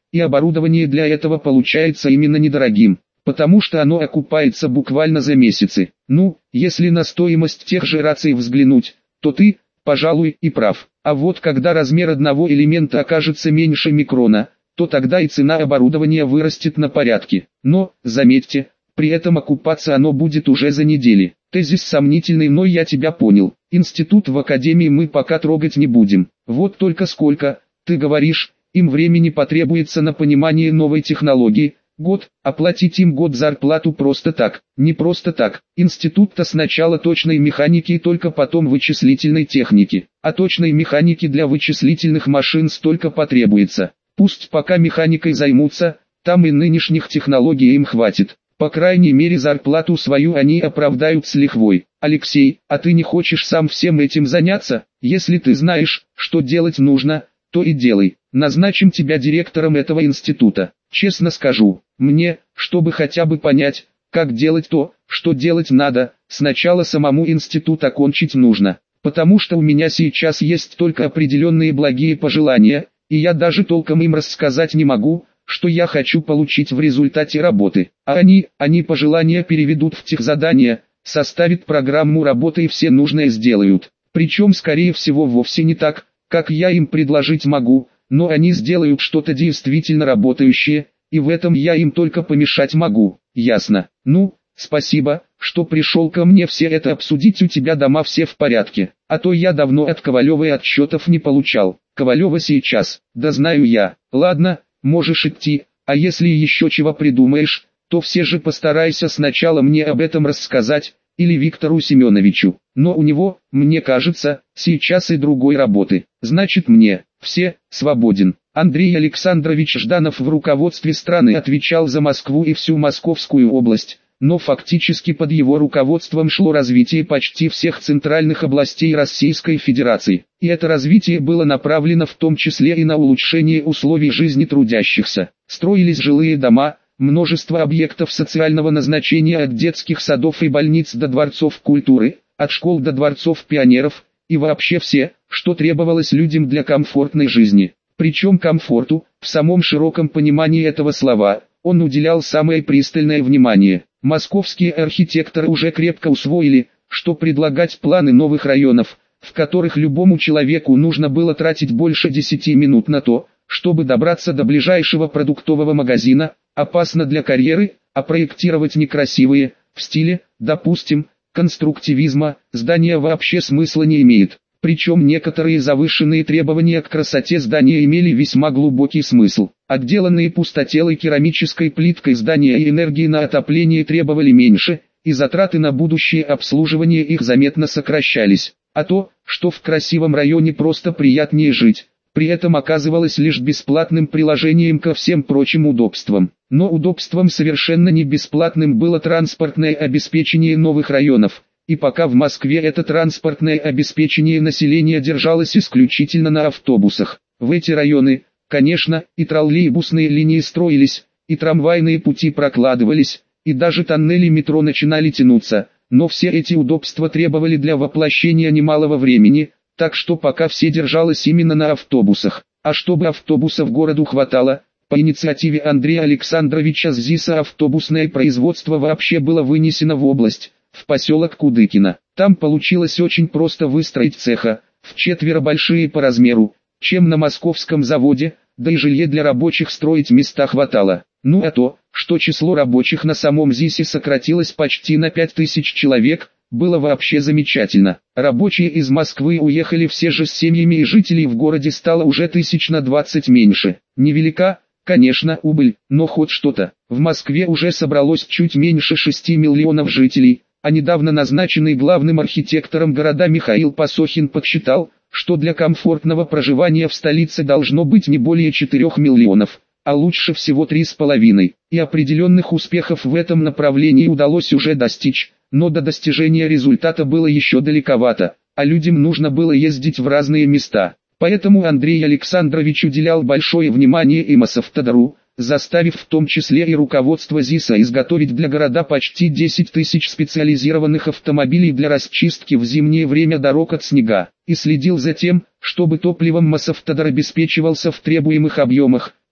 и оборудование для этого получается именно недорогим, потому что оно окупается буквально за месяцы. Ну, если на стоимость тех же раций взглянуть, то ты, пожалуй, и прав. А вот когда размер одного элемента окажется меньше микрона, то тогда и цена оборудования вырастет на порядки. Но, заметьте, при этом окупаться оно будет уже за недели. Тезис сомнительный, но я тебя понял. Институт в академии мы пока трогать не будем. Вот только сколько, ты говоришь, им времени потребуется на понимание новой технологии. Год, оплатить им год зарплату просто так, не просто так. Институт-то сначала точной механики и только потом вычислительной техники. А точной механики для вычислительных машин столько потребуется. Пусть пока механикой займутся, там и нынешних технологий им хватит. По крайней мере зарплату свою они оправдают с лихвой. Алексей, а ты не хочешь сам всем этим заняться? Если ты знаешь, что делать нужно, то и делай. Назначим тебя директором этого института. Честно скажу, мне, чтобы хотя бы понять, как делать то, что делать надо, сначала самому институт окончить нужно. Потому что у меня сейчас есть только определенные благие пожелания, и я даже толком им рассказать не могу, что я хочу получить в результате работы. А они пожелания переведут в техзадания, составят программу работы и все нужное сделают. Причем скорее всего вовсе не так, как я им предложить могу, но они сделают что-то действительно работающее, и в этом я им только помешать могу. Ясно? Ну, спасибо, что пришел ко мне все это обсудить, у тебя дома все в порядке. А то я давно от Ковалевой отчетов не получал. Ковалева сейчас, да знаю я. Ладно, можешь идти, а если еще чего придумаешь, то все же постарайся сначала мне об этом рассказать, или Виктору Семеновичу. Но у него, мне кажется, сейчас и другой работы. Значит мне, все, свободен. Андрей Александрович Жданов в руководстве страны отвечал за Москву и всю Московскую область, но фактически под его руководством шло развитие почти всех центральных областей Российской Федерации. И это развитие было направлено в том числе и на улучшение условий жизни трудящихся. Строились жилые дома, множество объектов социального назначения от детских садов и больниц до дворцов культуры, от школ до дворцов пионеров, и вообще все, что требовалось людям для комфортной жизни. Причем комфорту, в самом широком понимании этого слова, он уделял самое пристальное внимание. Московские архитекторы уже крепко усвоили, что предлагать планы новых районов, в которых любому человеку нужно было тратить больше 10 минут на то, чтобы добраться до ближайшего продуктового магазина, опасно для карьеры, а проектировать некрасивые, в стиле, допустим, конструктивизма, здания вообще смысла не имеет. Причем некоторые завышенные требования к красоте здания имели весьма глубокий смысл. Отделанные пустотелой керамической плиткой здания и энергии на отопление требовали меньше, и затраты на будущее обслуживание их заметно сокращались. А то, что в красивом районе просто приятнее жить, при этом оказывалось лишь бесплатным приложением ко всем прочим удобствам. Но удобством совершенно не бесплатным было транспортное обеспечение новых районов. И пока в Москве это транспортное обеспечение населения держалось исключительно на автобусах, в эти районы, конечно, и троллейбусные линии строились, и трамвайные пути прокладывались, и даже тоннели метро начинали тянуться, но все эти удобства требовали для воплощения немалого времени, так что пока все держалось именно на автобусах. А чтобы автобусов городу хватало, по инициативе Андрея Александровича Зиса автобусное производство вообще было вынесено в область, в поселок Кудыкино. Там получилось очень просто выстроить цеха, вчетверо большие по размеру, чем на московском заводе, да и жилье для рабочих строить места хватало. Ну а то, что число рабочих на самом ЗИСе сократилось почти на 5000 человек, было вообще замечательно. Рабочие из Москвы уехали все же с семьями, и жителей в городе стало уже 1020 меньше. Невелика, конечно, убыль, но хоть что-то. В Москве уже собралось чуть меньше 6 миллионов жителей, а недавно назначенный главным архитектором города Михаил Пасохин подсчитал, что для комфортного проживания в столице должно быть не более 4 миллионов, а лучше всего 3,5. И определенных успехов в этом направлении удалось уже достичь, но до достижения результата было еще далековато, а людям нужно было ездить в разные места. Поэтому Андрей Александрович уделял большое внимание и Мосавтодору, заставив в том числе и руководство ЗИСа изготовить для города почти 10 тысяч специализированных автомобилей для расчистки в зимнее время дорог от снега, и следил за тем, чтобы топливом Мосавтодор обеспечивался в требуемых объемах,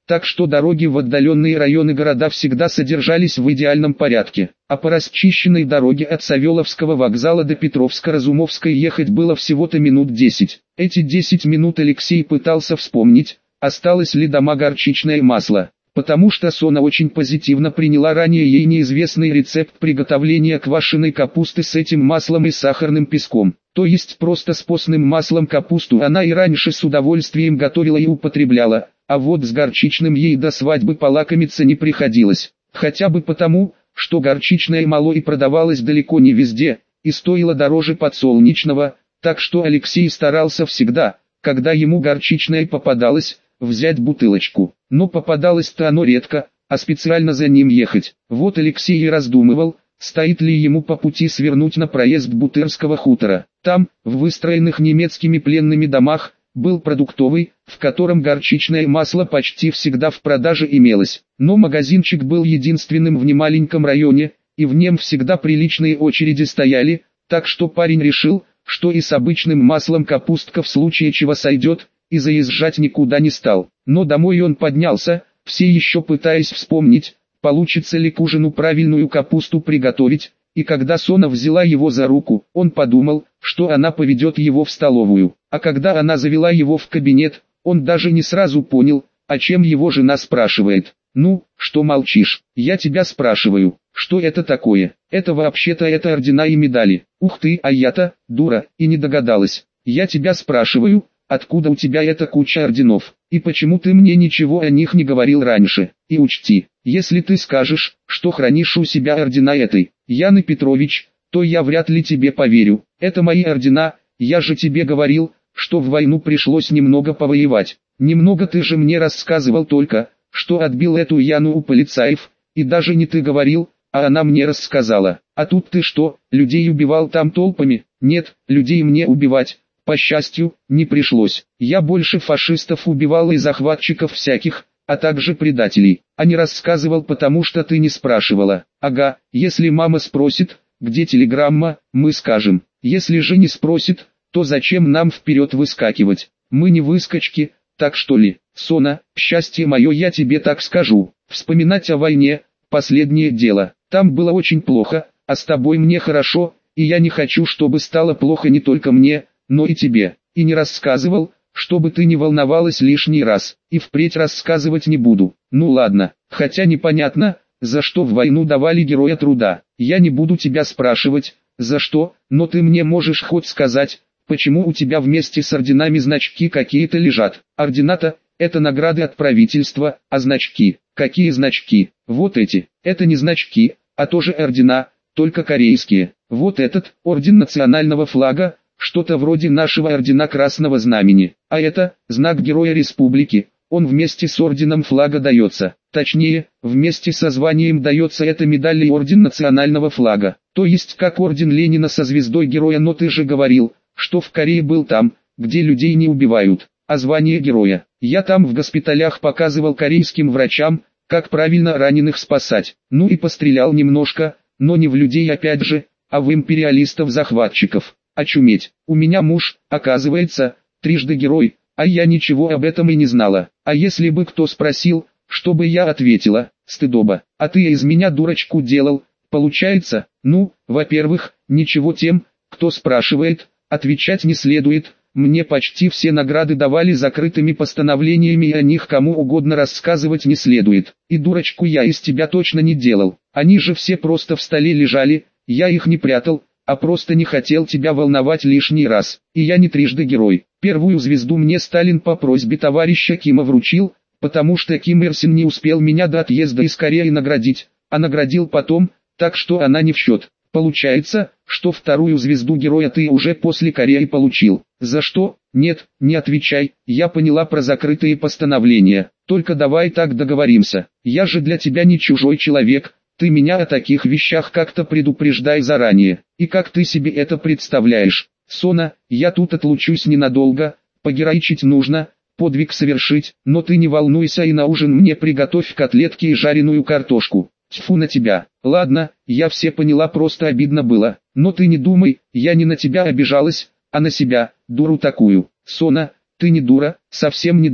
так что дороги в отдаленные районы города всегда содержались в идеальном порядке. А по расчищенной дороге от Савеловского вокзала до Петровско-Разумовской ехать было всего-то минут 10. Эти 10 минут Алексей пытался вспомнить, осталось ли дома горчичное масло, потому что Сона очень позитивно приняла ранее ей неизвестный рецепт приготовления квашеной капусты с этим маслом и сахарным песком. То есть просто с постным маслом капусту она и раньше с удовольствием готовила и употребляла, а вот с горчичным ей до свадьбы полакомиться не приходилось. Хотя бы потому, что горчичное мало и продавалось далеко не везде, и стоило дороже подсолнечного, так что Алексей старался всегда, когда ему горчичное попадалось, взять бутылочку. Но попадалось-то оно редко, а специально за ним ехать. Вот Алексей и раздумывал, стоит ли ему по пути свернуть на проезд Бутырского хутора. Там, в выстроенных немецкими пленными домах, был продуктовый, в котором горчичное масло почти всегда в продаже имелось. Но магазинчик был единственным в немаленьком районе, и в нем всегда приличные очереди стояли, так что парень решил, что и с обычным маслом капустка в случае чего сойдет, и заезжать никуда не стал. Но домой он поднялся, все еще пытаясь вспомнить, получится ли к ужину правильную капусту приготовить, и когда Сона взяла его за руку, он подумал, что она поведет его в столовую. А когда она завела его в кабинет, он даже не сразу понял, о чем его жена спрашивает. «Ну, что молчишь? Я тебя спрашиваю, что это такое?» «Это вообще-то это ордена и медали». «Ух ты, а я-то, дура, и не догадалась. Я тебя спрашиваю, откуда у тебя эта куча орденов, и почему ты мне ничего о них не говорил раньше? И учти, если ты скажешь, что хранишь у себя ордена этой Яны Петрович, то я вряд ли тебе поверю. Это мои ордена, я же тебе говорил, что в войну пришлось немного повоевать. Немного ты же мне рассказывал только, что отбил эту Яну у полицаев, и даже не ты говорил, а она мне рассказала. А тут ты что, людей убивал там толпами?» «Нет, людей мне убивать, по счастью, не пришлось. Я больше фашистов убивал и захватчиков всяких, а также предателей. А не рассказывал, потому что ты не спрашивала». «Ага, если мама спросит, где телеграмма, мы скажем. Если же не спросит, то зачем нам вперед выскакивать? Мы не выскочки, так что ли?» «Сона, счастье мое, я тебе так скажу. Вспоминать о войне – последнее дело. Там было очень плохо, а с тобой мне хорошо, и я не хочу, чтобы стало плохо не только мне, но и тебе. И не рассказывал, чтобы ты не волновалась лишний раз, и впредь рассказывать не буду. Ну ладно, хотя непонятно, за что в войну давали героя труда. Я не буду тебя спрашивать, за что, но ты мне можешь хоть сказать, почему у тебя вместе с орденами значки какие-то лежат. Ордена-то, это награды от правительства, а значки, какие значки? Вот эти, это не значки, а тоже ордена, только корейские. Вот этот, орден национального флага, что-то вроде нашего ордена Красного Знамени, а это, знак Героя Республики, он вместе с орденом флага дается, точнее, вместе со званием дается эта медаль и орден национального флага, то есть как орден Ленина со звездой Героя, но ты же говорил, что в Корее был там, где людей не убивают, а звание Героя. Я там в госпиталях показывал корейским врачам, как правильно раненых спасать, ну и пострелял немножко, но не в людей опять же, а в империалистов-захватчиков. Очуметь, у меня муж, оказывается, трижды герой, а я ничего об этом и не знала. А если бы кто спросил, что бы я ответила? Стыдоба. А ты из меня дурочку делал, получается? Ну, во-первых, ничего тем, кто спрашивает, отвечать не следует. Мне почти все награды давали закрытыми постановлениями, и о них кому угодно рассказывать не следует. И дурочку я из тебя точно не делал. Они же все просто в столе лежали, я их не прятал, а просто не хотел тебя волновать лишний раз. И я не трижды герой. Первую звезду мне Сталин по просьбе товарища Кима вручил, потому что Ким Ир Сен не успел меня до отъезда из Кореи наградить, а наградил потом, так что она не в счет. Получается, что вторую звезду героя ты уже после Кореи получил. За что? Нет, не отвечай, я поняла про закрытые постановления. Только давай так договоримся. Я же для тебя не чужой человек. Ты меня о таких вещах как-то предупреждай заранее. И как ты себе это представляешь? Сона, я тут отлучусь ненадолго, погероичить нужно, подвиг совершить, но ты не волнуйся и на ужин мне приготовь котлетки и жареную картошку. Тьфу на тебя. Ладно, я все поняла, просто обидно было. Но ты не думай, я не на тебя обижалась, а на себя, дуру такую. Сона, ты не дура, совсем не дура.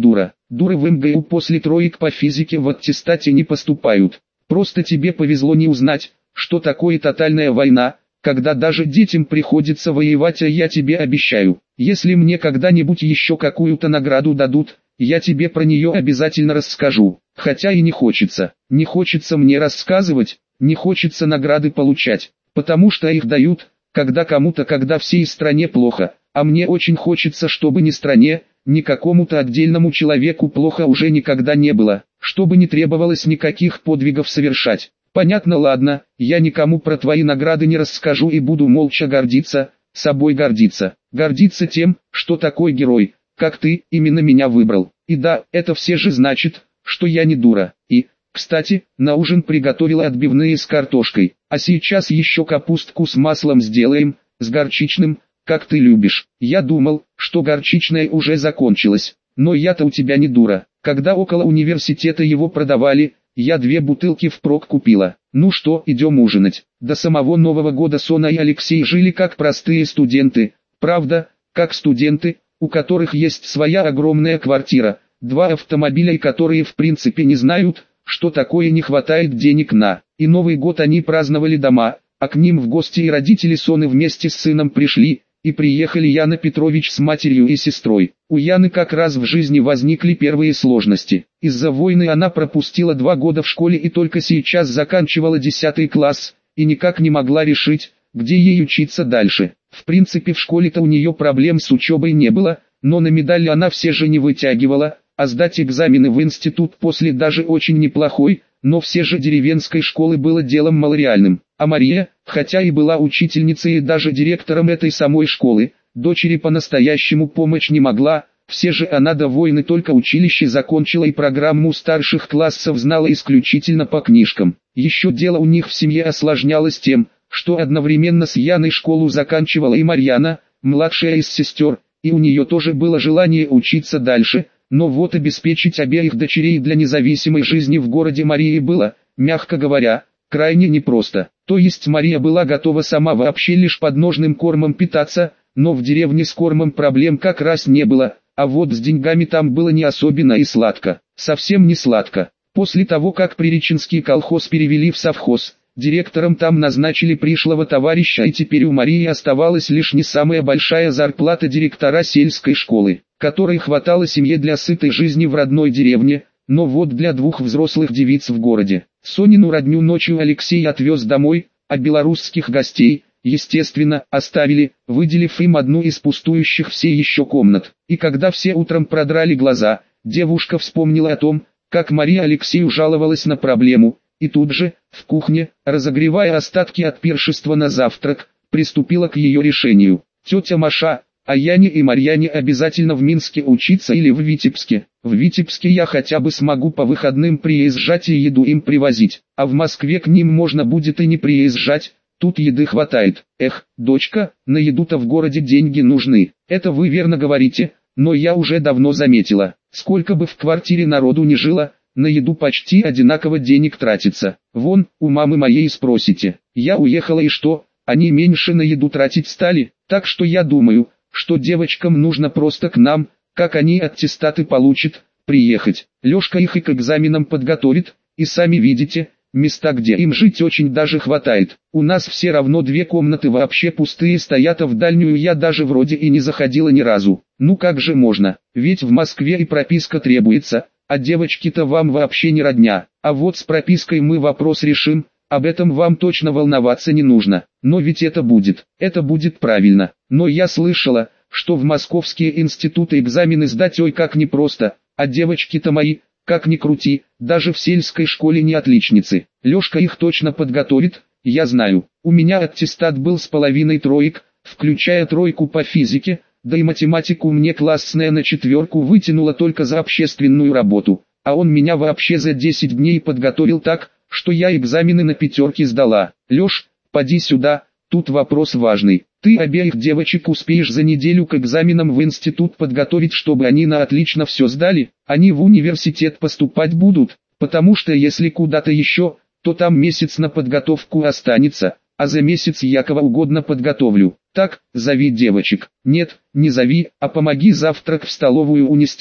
Дуры в МГУ после троек по физике в аттестате не поступают. Просто тебе повезло не узнать, что такое тотальная война, когда даже детям приходится воевать, а я тебе обещаю, если мне когда-нибудь еще какую-то награду дадут, я тебе про нее обязательно расскажу. Хотя и не хочется мне рассказывать, не хочется награды получать, потому что их дают, когда кому-то, когда всей стране плохо, а мне очень хочется, чтобы ни стране, ни какому-то отдельному человеку плохо уже никогда не было, чтобы не требовалось никаких подвигов совершать. Понятно, ладно, я никому про твои награды не расскажу и буду молча гордиться, собой гордиться тем, что такой герой, как ты, именно меня выбрал. И да, это все же значит, что я не дура. И, кстати, на ужин приготовила отбивные с картошкой, а сейчас еще капустку с маслом сделаем, с горчичным, как ты любишь. Я думал, что горчичная уже закончилась, но я-то у тебя не дура. Когда около университета его продавали, я 2 бутылки впрок купила. Ну что, идем ужинать. До самого Нового года Сона и Алексей жили как простые студенты. Правда, как студенты, у которых есть своя огромная квартира, 2 автомобиля и которые в принципе не знают, что такое не хватает денег на. И Новый год они праздновали дома, а к ним в гости и родители Соны вместе с сыном пришли. И приехали Яна Петрович с матерью и сестрой. У Яны как раз в жизни возникли первые сложности. Из-за войны она пропустила 2 года в школе и только сейчас заканчивала 10 класс, и никак не могла решить, где ей учиться дальше. В принципе, в школе-то у нее проблем с учебой не было, но на медаль она все же не вытягивала, а сдать экзамены в институт после даже очень неплохой, но все же деревенской школы было делом малореальным. А Мария, хотя и была учительницей и даже директором этой самой школы, дочери по-настоящему помочь не могла, все же она до войны только училище закончила и программу старших классов знала исключительно по книжкам. Еще дело у них в семье осложнялось тем, что одновременно с Яной школу заканчивала и Марьяна, младшая из сестер, и у нее тоже было желание учиться дальше, но вот обеспечить обеих дочерей для независимой жизни в городе Марии было, мягко говоря, крайне непросто. То есть Мария была готова сама вообще лишь подножным кормом питаться, но в деревне с кормом проблем как раз не было, а вот с деньгами там было не особенно и сладко. Совсем не сладко. После того, как Приреченский колхоз перевели в совхоз, директором там назначили пришлого товарища, и теперь у Марии оставалась лишь не самая большая зарплата директора сельской школы, которой хватало семье для сытой жизни в родной деревне, но вот для 2 взрослых девиц в городе. Сонину родню ночью Алексей отвез домой, а белорусских гостей, естественно, оставили, выделив им одну из пустующих все еще комнат. И когда все утром продрали глаза, девушка вспомнила о том, как Мария Алексею жаловалась на проблему, и тут же, в кухне, разогревая остатки от пиршества на завтрак, приступила к ее решению. «Тетя Маша, а Яне и Марьяне обязательно в Минске учиться или в Витебске? В Витебске я хотя бы смогу по выходным приезжать и еду им привозить, а в Москве к ним можно будет и не приезжать, тут еды хватает». «Эх, дочка, на еду-то в городе деньги нужны». «Это вы верно говорите, но я уже давно заметила, сколько бы в квартире народу не жило, на еду почти одинаково денег тратится. Вон, у мамы моей спросите, я уехала и что, они меньше на еду тратить стали? Так что я думаю, что девочкам нужно просто к нам, как они аттестаты получат, приехать. Лёшка их и к экзаменам подготовит, и сами видите, места, где им жить очень даже хватает. У нас все равно 2 комнаты вообще пустые стоят, а в дальнюю я даже вроде и не заходила ни разу. Ну как же можно, ведь в Москве и прописка требуется, а девочки-то вам вообще не родня. А вот с пропиской мы вопрос решим, об этом вам точно волноваться не нужно. Но ведь это будет правильно. Но я слышала, что в московские институты экзамены сдать ой как непросто, а девочки-то мои, как ни крути, даже в сельской школе не отличницы. Лёшка их точно подготовит, я знаю. У меня аттестат был с половиной троек, включая 3 по физике, да и математику мне классная на 4 вытянула только за общественную работу, а он меня вообще за 10 дней подготовил так, что я экзамены на 5 сдала. Лёш, поди сюда, тут вопрос важный. Ты обеих девочек успеешь за неделю к экзаменам в институт подготовить, чтобы они на отлично все сдали? Они в университет поступать будут, потому что если куда-то еще, то там месяц на подготовку останется, а за месяц я кого угодно подготовлю. Так, зови девочек. Нет, не зови, а помоги завтрак в столовую унести,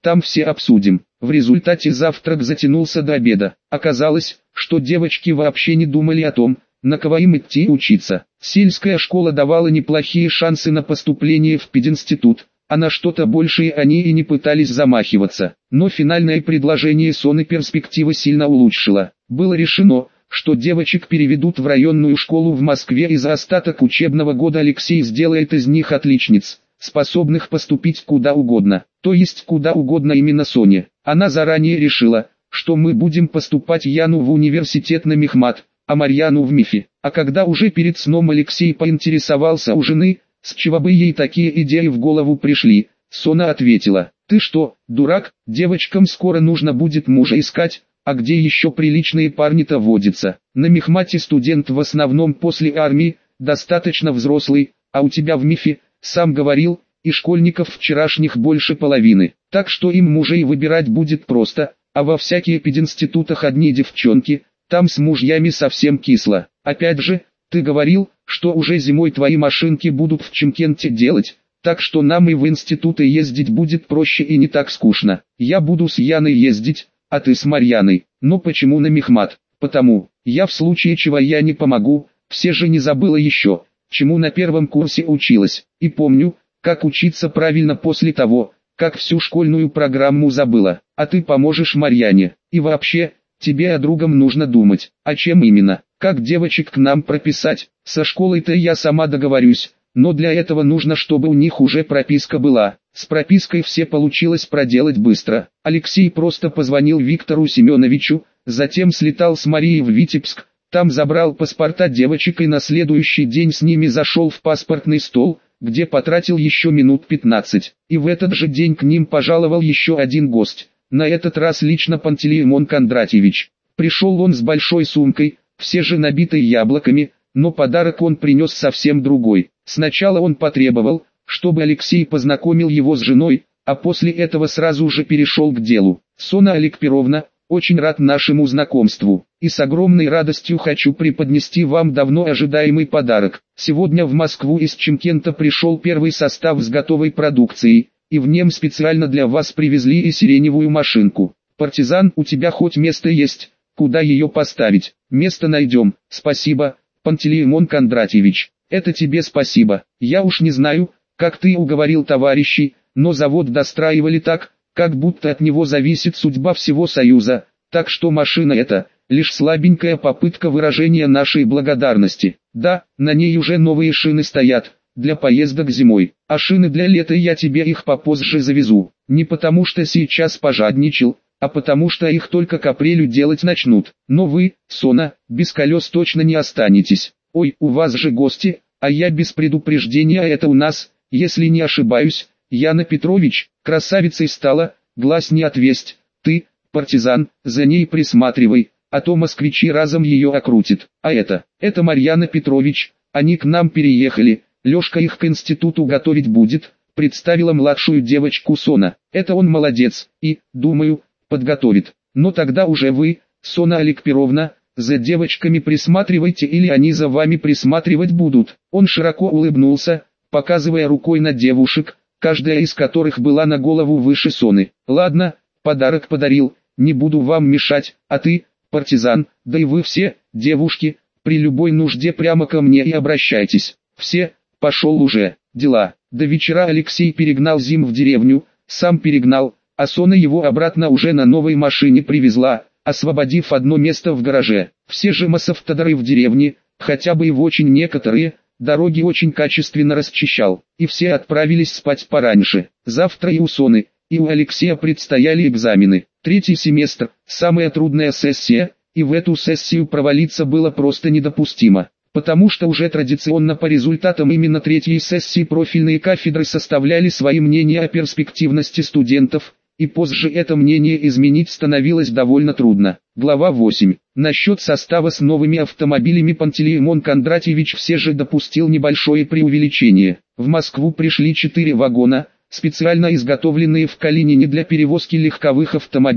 там все обсудим. В результате завтрак затянулся до обеда. Оказалось, что девочки вообще не думали о том, на кого им идти учиться. Сельская школа давала неплохие шансы на поступление в пединститут, а на что-то большее они и не пытались замахиваться. Но финальное предложение Соны перспективы сильно улучшило. Было решено, что девочек переведут в районную школу в Москве, и за остаток учебного года Алексей сделает из них отличниц, способных поступить куда угодно. То есть куда угодно именно Соне. Она заранее решила, что мы будем поступать Яну в университет на мехмат, а Марьяну в МИФе. А когда уже перед сном Алексей поинтересовался у жены, с чего бы ей такие идеи в голову пришли, Сона ответила: «Ты что, дурак, девочкам скоро нужно будет мужа искать, а где еще приличные парни-то водятся? На мехмате студент в основном после армии, достаточно взрослый, а у тебя в МИФе, сам говорил, и школьников вчерашних больше половины, так что им мужей выбирать будет просто, а во всякие пединститутах одни девчонки, там с мужьями совсем кисло. Опять же, ты говорил, что уже зимой твои машинки будут в Чимкенте делать, так что нам и в институты ездить будет проще и не так скучно. Я буду с Яной ездить, а ты с Марьяной. Но почему на мехмат? Потому, я в случае чего я не помогу, все же не забыла еще, чему на первом курсе училась, и помню, как учиться правильно после того, как всю школьную программу забыла. А ты поможешь Марьяне, и вообще, тебе о другом нужно думать. А чем именно? Как девочек к нам прописать? Со школой-то я сама договорюсь, но для этого нужно, чтобы у них уже прописка была. С пропиской все получилось проделать быстро. Алексей просто позвонил Виктору Семеновичу, затем слетал с Марией в Витебск, там забрал паспорта девочек и на следующий день с ними зашел в паспортный стол, где потратил еще минут 15. И в этот же день к ним пожаловал еще один гость, на этот раз лично Пантелеимон Кондратьевич. Пришел он с большой сумкой, все же набитой яблоками, но подарок он принес совсем другой. Сначала он потребовал, чтобы Алексей познакомил его с женой, а после этого сразу же перешел к делу. «Сона Аликпировна, очень рад нашему знакомству, и с огромной радостью хочу преподнести вам давно ожидаемый подарок. Сегодня в Москву из Чимкента пришел первый состав с готовой продукцией, и в нем специально для вас привезли и сиреневую машинку. Партизан, у тебя хоть место есть, куда ее поставить?» «Место найдем, спасибо, Пантелеимон Кондратьевич, это тебе спасибо. Я уж не знаю, как ты уговорил товарищей, но завод достраивали так, как будто от него зависит судьба всего Союза, так что машина эта лишь слабенькая попытка выражения нашей благодарности. Да, на ней уже новые шины стоят, для поездок зимой, а шины для лета я тебе их попозже завезу, не потому что сейчас пожадничал, а потому что их только к апрелю делать начнут. Но вы, Сона, без колес точно не останетесь. Ой, у вас же гости, а я без предупреждения, а это у нас, если не ошибаюсь, Яна Петрович, красавицей стала, глаз не отвесть. Ты, партизан, за ней присматривай, а то москвичи разом ее окрутят. А это Марьяна Петрович, они к нам переехали, Лешка их к институту готовить будет, представила младшую девочку Сона. Это он молодец, и, думаю, подготовит. Но тогда уже вы, Сона Аликпировна, за девочками присматривайте или они за вами присматривать будут. Он широко улыбнулся, показывая рукой на девушек, каждая из которых была на голову выше Соны. Ладно, подарок подарил, не буду вам мешать, а ты, партизан, да и вы все, девушки, при любой нужде прямо ко мне и обращайтесь. Все, пошел уже, дела. До вечера Алексей перегнал Зим в деревню, сам перегнал, а Сона его обратно уже на новой машине привезла, освободив одно место в гараже. Все же массовтодоры в деревне, хотя бы и в очень некоторые, дороги очень качественно расчищал, и все отправились спать пораньше. Завтра и у Соны, и у Алексея предстояли экзамены. Третий семестр, самая трудная сессия, и в эту сессию провалиться было просто недопустимо. Потому что уже традиционно по результатам именно третьей сессии профильные кафедры составляли свои мнения о перспективности студентов, и позже это мнение изменить становилось довольно трудно. Глава 8. Насчет состава с новыми автомобилями Пантелеимон Кондратьевич все же допустил небольшое преувеличение. В Москву пришли 4 вагона, специально изготовленные в Калинине для перевозки легковых автомобилей,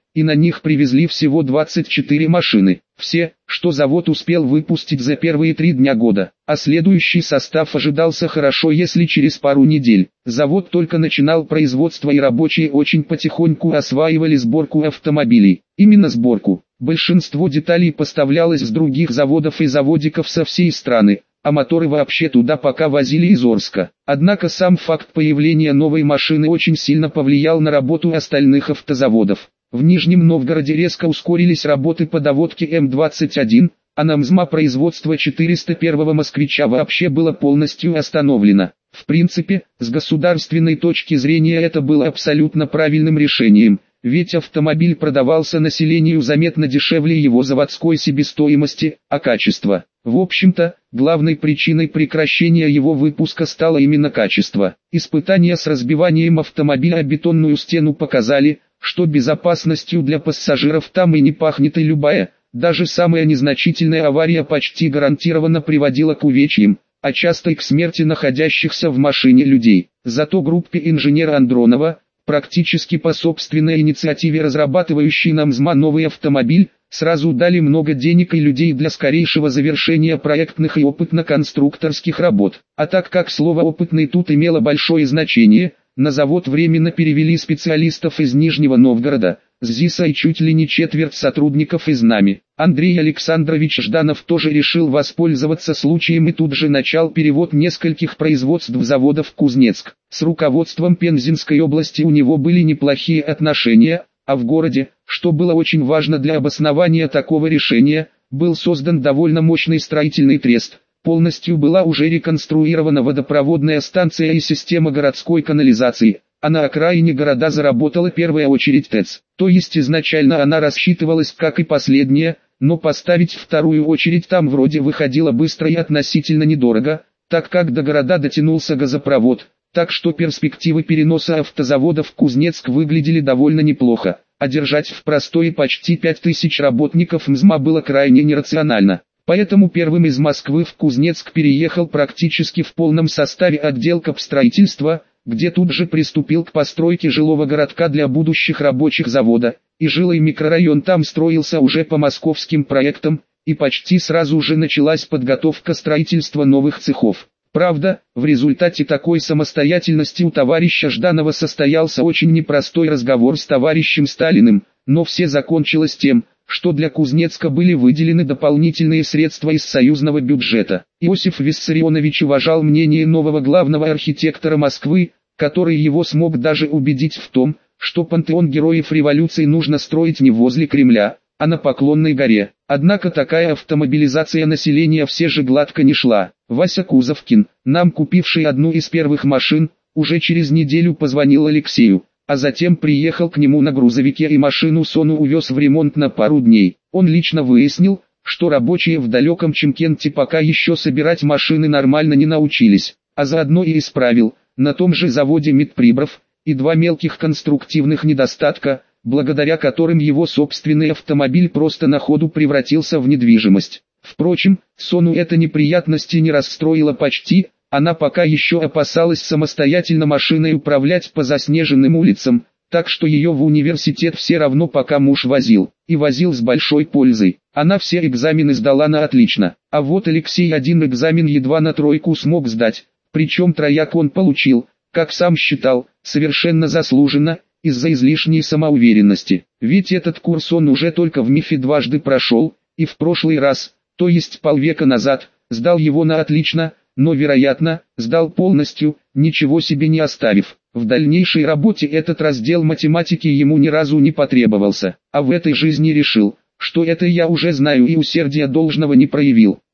и на них привезли всего 24 машины. Все, что завод успел выпустить за первые 3 дня года, а следующий состав ожидался хорошо, если через пару недель. Завод только начинал производство, и рабочие очень потихоньку осваивали сборку автомобилей. Именно сборку. Большинство деталей поставлялось с других заводов и заводиков со всей страны, а моторы вообще туда пока возили из Орска. Однако сам факт появления новой машины очень сильно повлиял на работу остальных автозаводов. В Нижнем Новгороде резко ускорились работы по доводке М-21, а на МЗМА производство 401-го «Москвича» вообще было полностью остановлено. В принципе, с государственной точки зрения это было абсолютно правильным решением, ведь автомобиль продавался населению заметно дешевле его заводской себестоимости, а качество. В общем-то, главной причиной прекращения его выпуска стало именно качество. Испытания с разбиванием автомобиля о бетонную стену показали, что безопасностью для пассажиров там и не пахнет, и любая, даже самая незначительная авария почти гарантированно приводила к увечьям, а часто и к смерти находящихся в машине людей. Зато группе инженера Андронова, практически по собственной инициативе разрабатывающей на МЗМА новый автомобиль, сразу дали много денег и людей для скорейшего завершения проектных и опытно-конструкторских работ. А так как слово «опытный» тут имело большое значение, на завод временно перевели специалистов из Нижнего Новгорода, с ЗИСа и чуть ли не четверть сотрудников из НАМИ. Андрей Александрович Жданов тоже решил воспользоваться случаем и тут же начал перевод нескольких производств заводов в Кузнецк. С руководством Пензенской области у него были неплохие отношения, а в городе, что было очень важно для обоснования такого решения, был создан довольно мощный строительный трест. Полностью была уже реконструирована водопроводная станция и система городской канализации, а на окраине города заработала первая очередь ТЭЦ. То есть изначально она рассчитывалась как и последняя, но поставить вторую очередь там вроде выходило быстро и относительно недорого, так как до города дотянулся газопровод, так что перспективы переноса автозавода в Кузнецк выглядели довольно неплохо, а держать в простое почти 5000 работников МЗМА было крайне нерационально. Поэтому первым из Москвы в Кузнецк переехал практически в полном составе отдел капстроительства, где тут же приступил к постройке жилого городка для будущих рабочих завода, и жилой микрорайон там строился уже по московским проектам, и почти сразу же началась подготовка строительства новых цехов. Правда, в результате такой самостоятельности у товарища Жданова состоялся очень непростой разговор с товарищем Сталиным, но все закончилось тем, что для Кузнецка были выделены дополнительные средства из союзного бюджета. Иосиф Виссарионович уважал мнение нового главного архитектора Москвы, который его смог даже убедить в том, что пантеон героев революции нужно строить не возле Кремля, а на Поклонной горе. Однако такая автомобилизация населения все же гладко не шла. Вася Кузовкин, нам купивший одну из первых машин, уже через неделю позвонил Алексею, а затем приехал к нему на грузовике и машину Сону увез в ремонт на пару дней. Он лично выяснил, что рабочие в далеком Чимкенте пока еще собирать машины нормально не научились, а заодно и исправил, на том же заводе Медприбров, и 2 мелких конструктивных недостатка, благодаря которым его собственный автомобиль просто на ходу превратился в недвижимость. Впрочем, Сону эта неприятность не расстроила почти. Она пока еще опасалась самостоятельно машиной управлять по заснеженным улицам, так что ее в университет все равно пока муж возил, и возил с большой пользой. Она все экзамены сдала на отлично, а вот Алексей один экзамен едва на 3 смог сдать, причем 3 он получил, как сам считал, совершенно заслуженно, из-за излишней самоуверенности. Ведь этот курс он уже только в МИФе дважды прошел, и в прошлый раз, то есть полвека назад, сдал его на отлично, но, вероятно, сдал полностью, ничего себе не оставив. В дальнейшей работе этот раздел математики ему ни разу не потребовался, а в этой жизни решил, что это я уже знаю и усердия должного не проявил.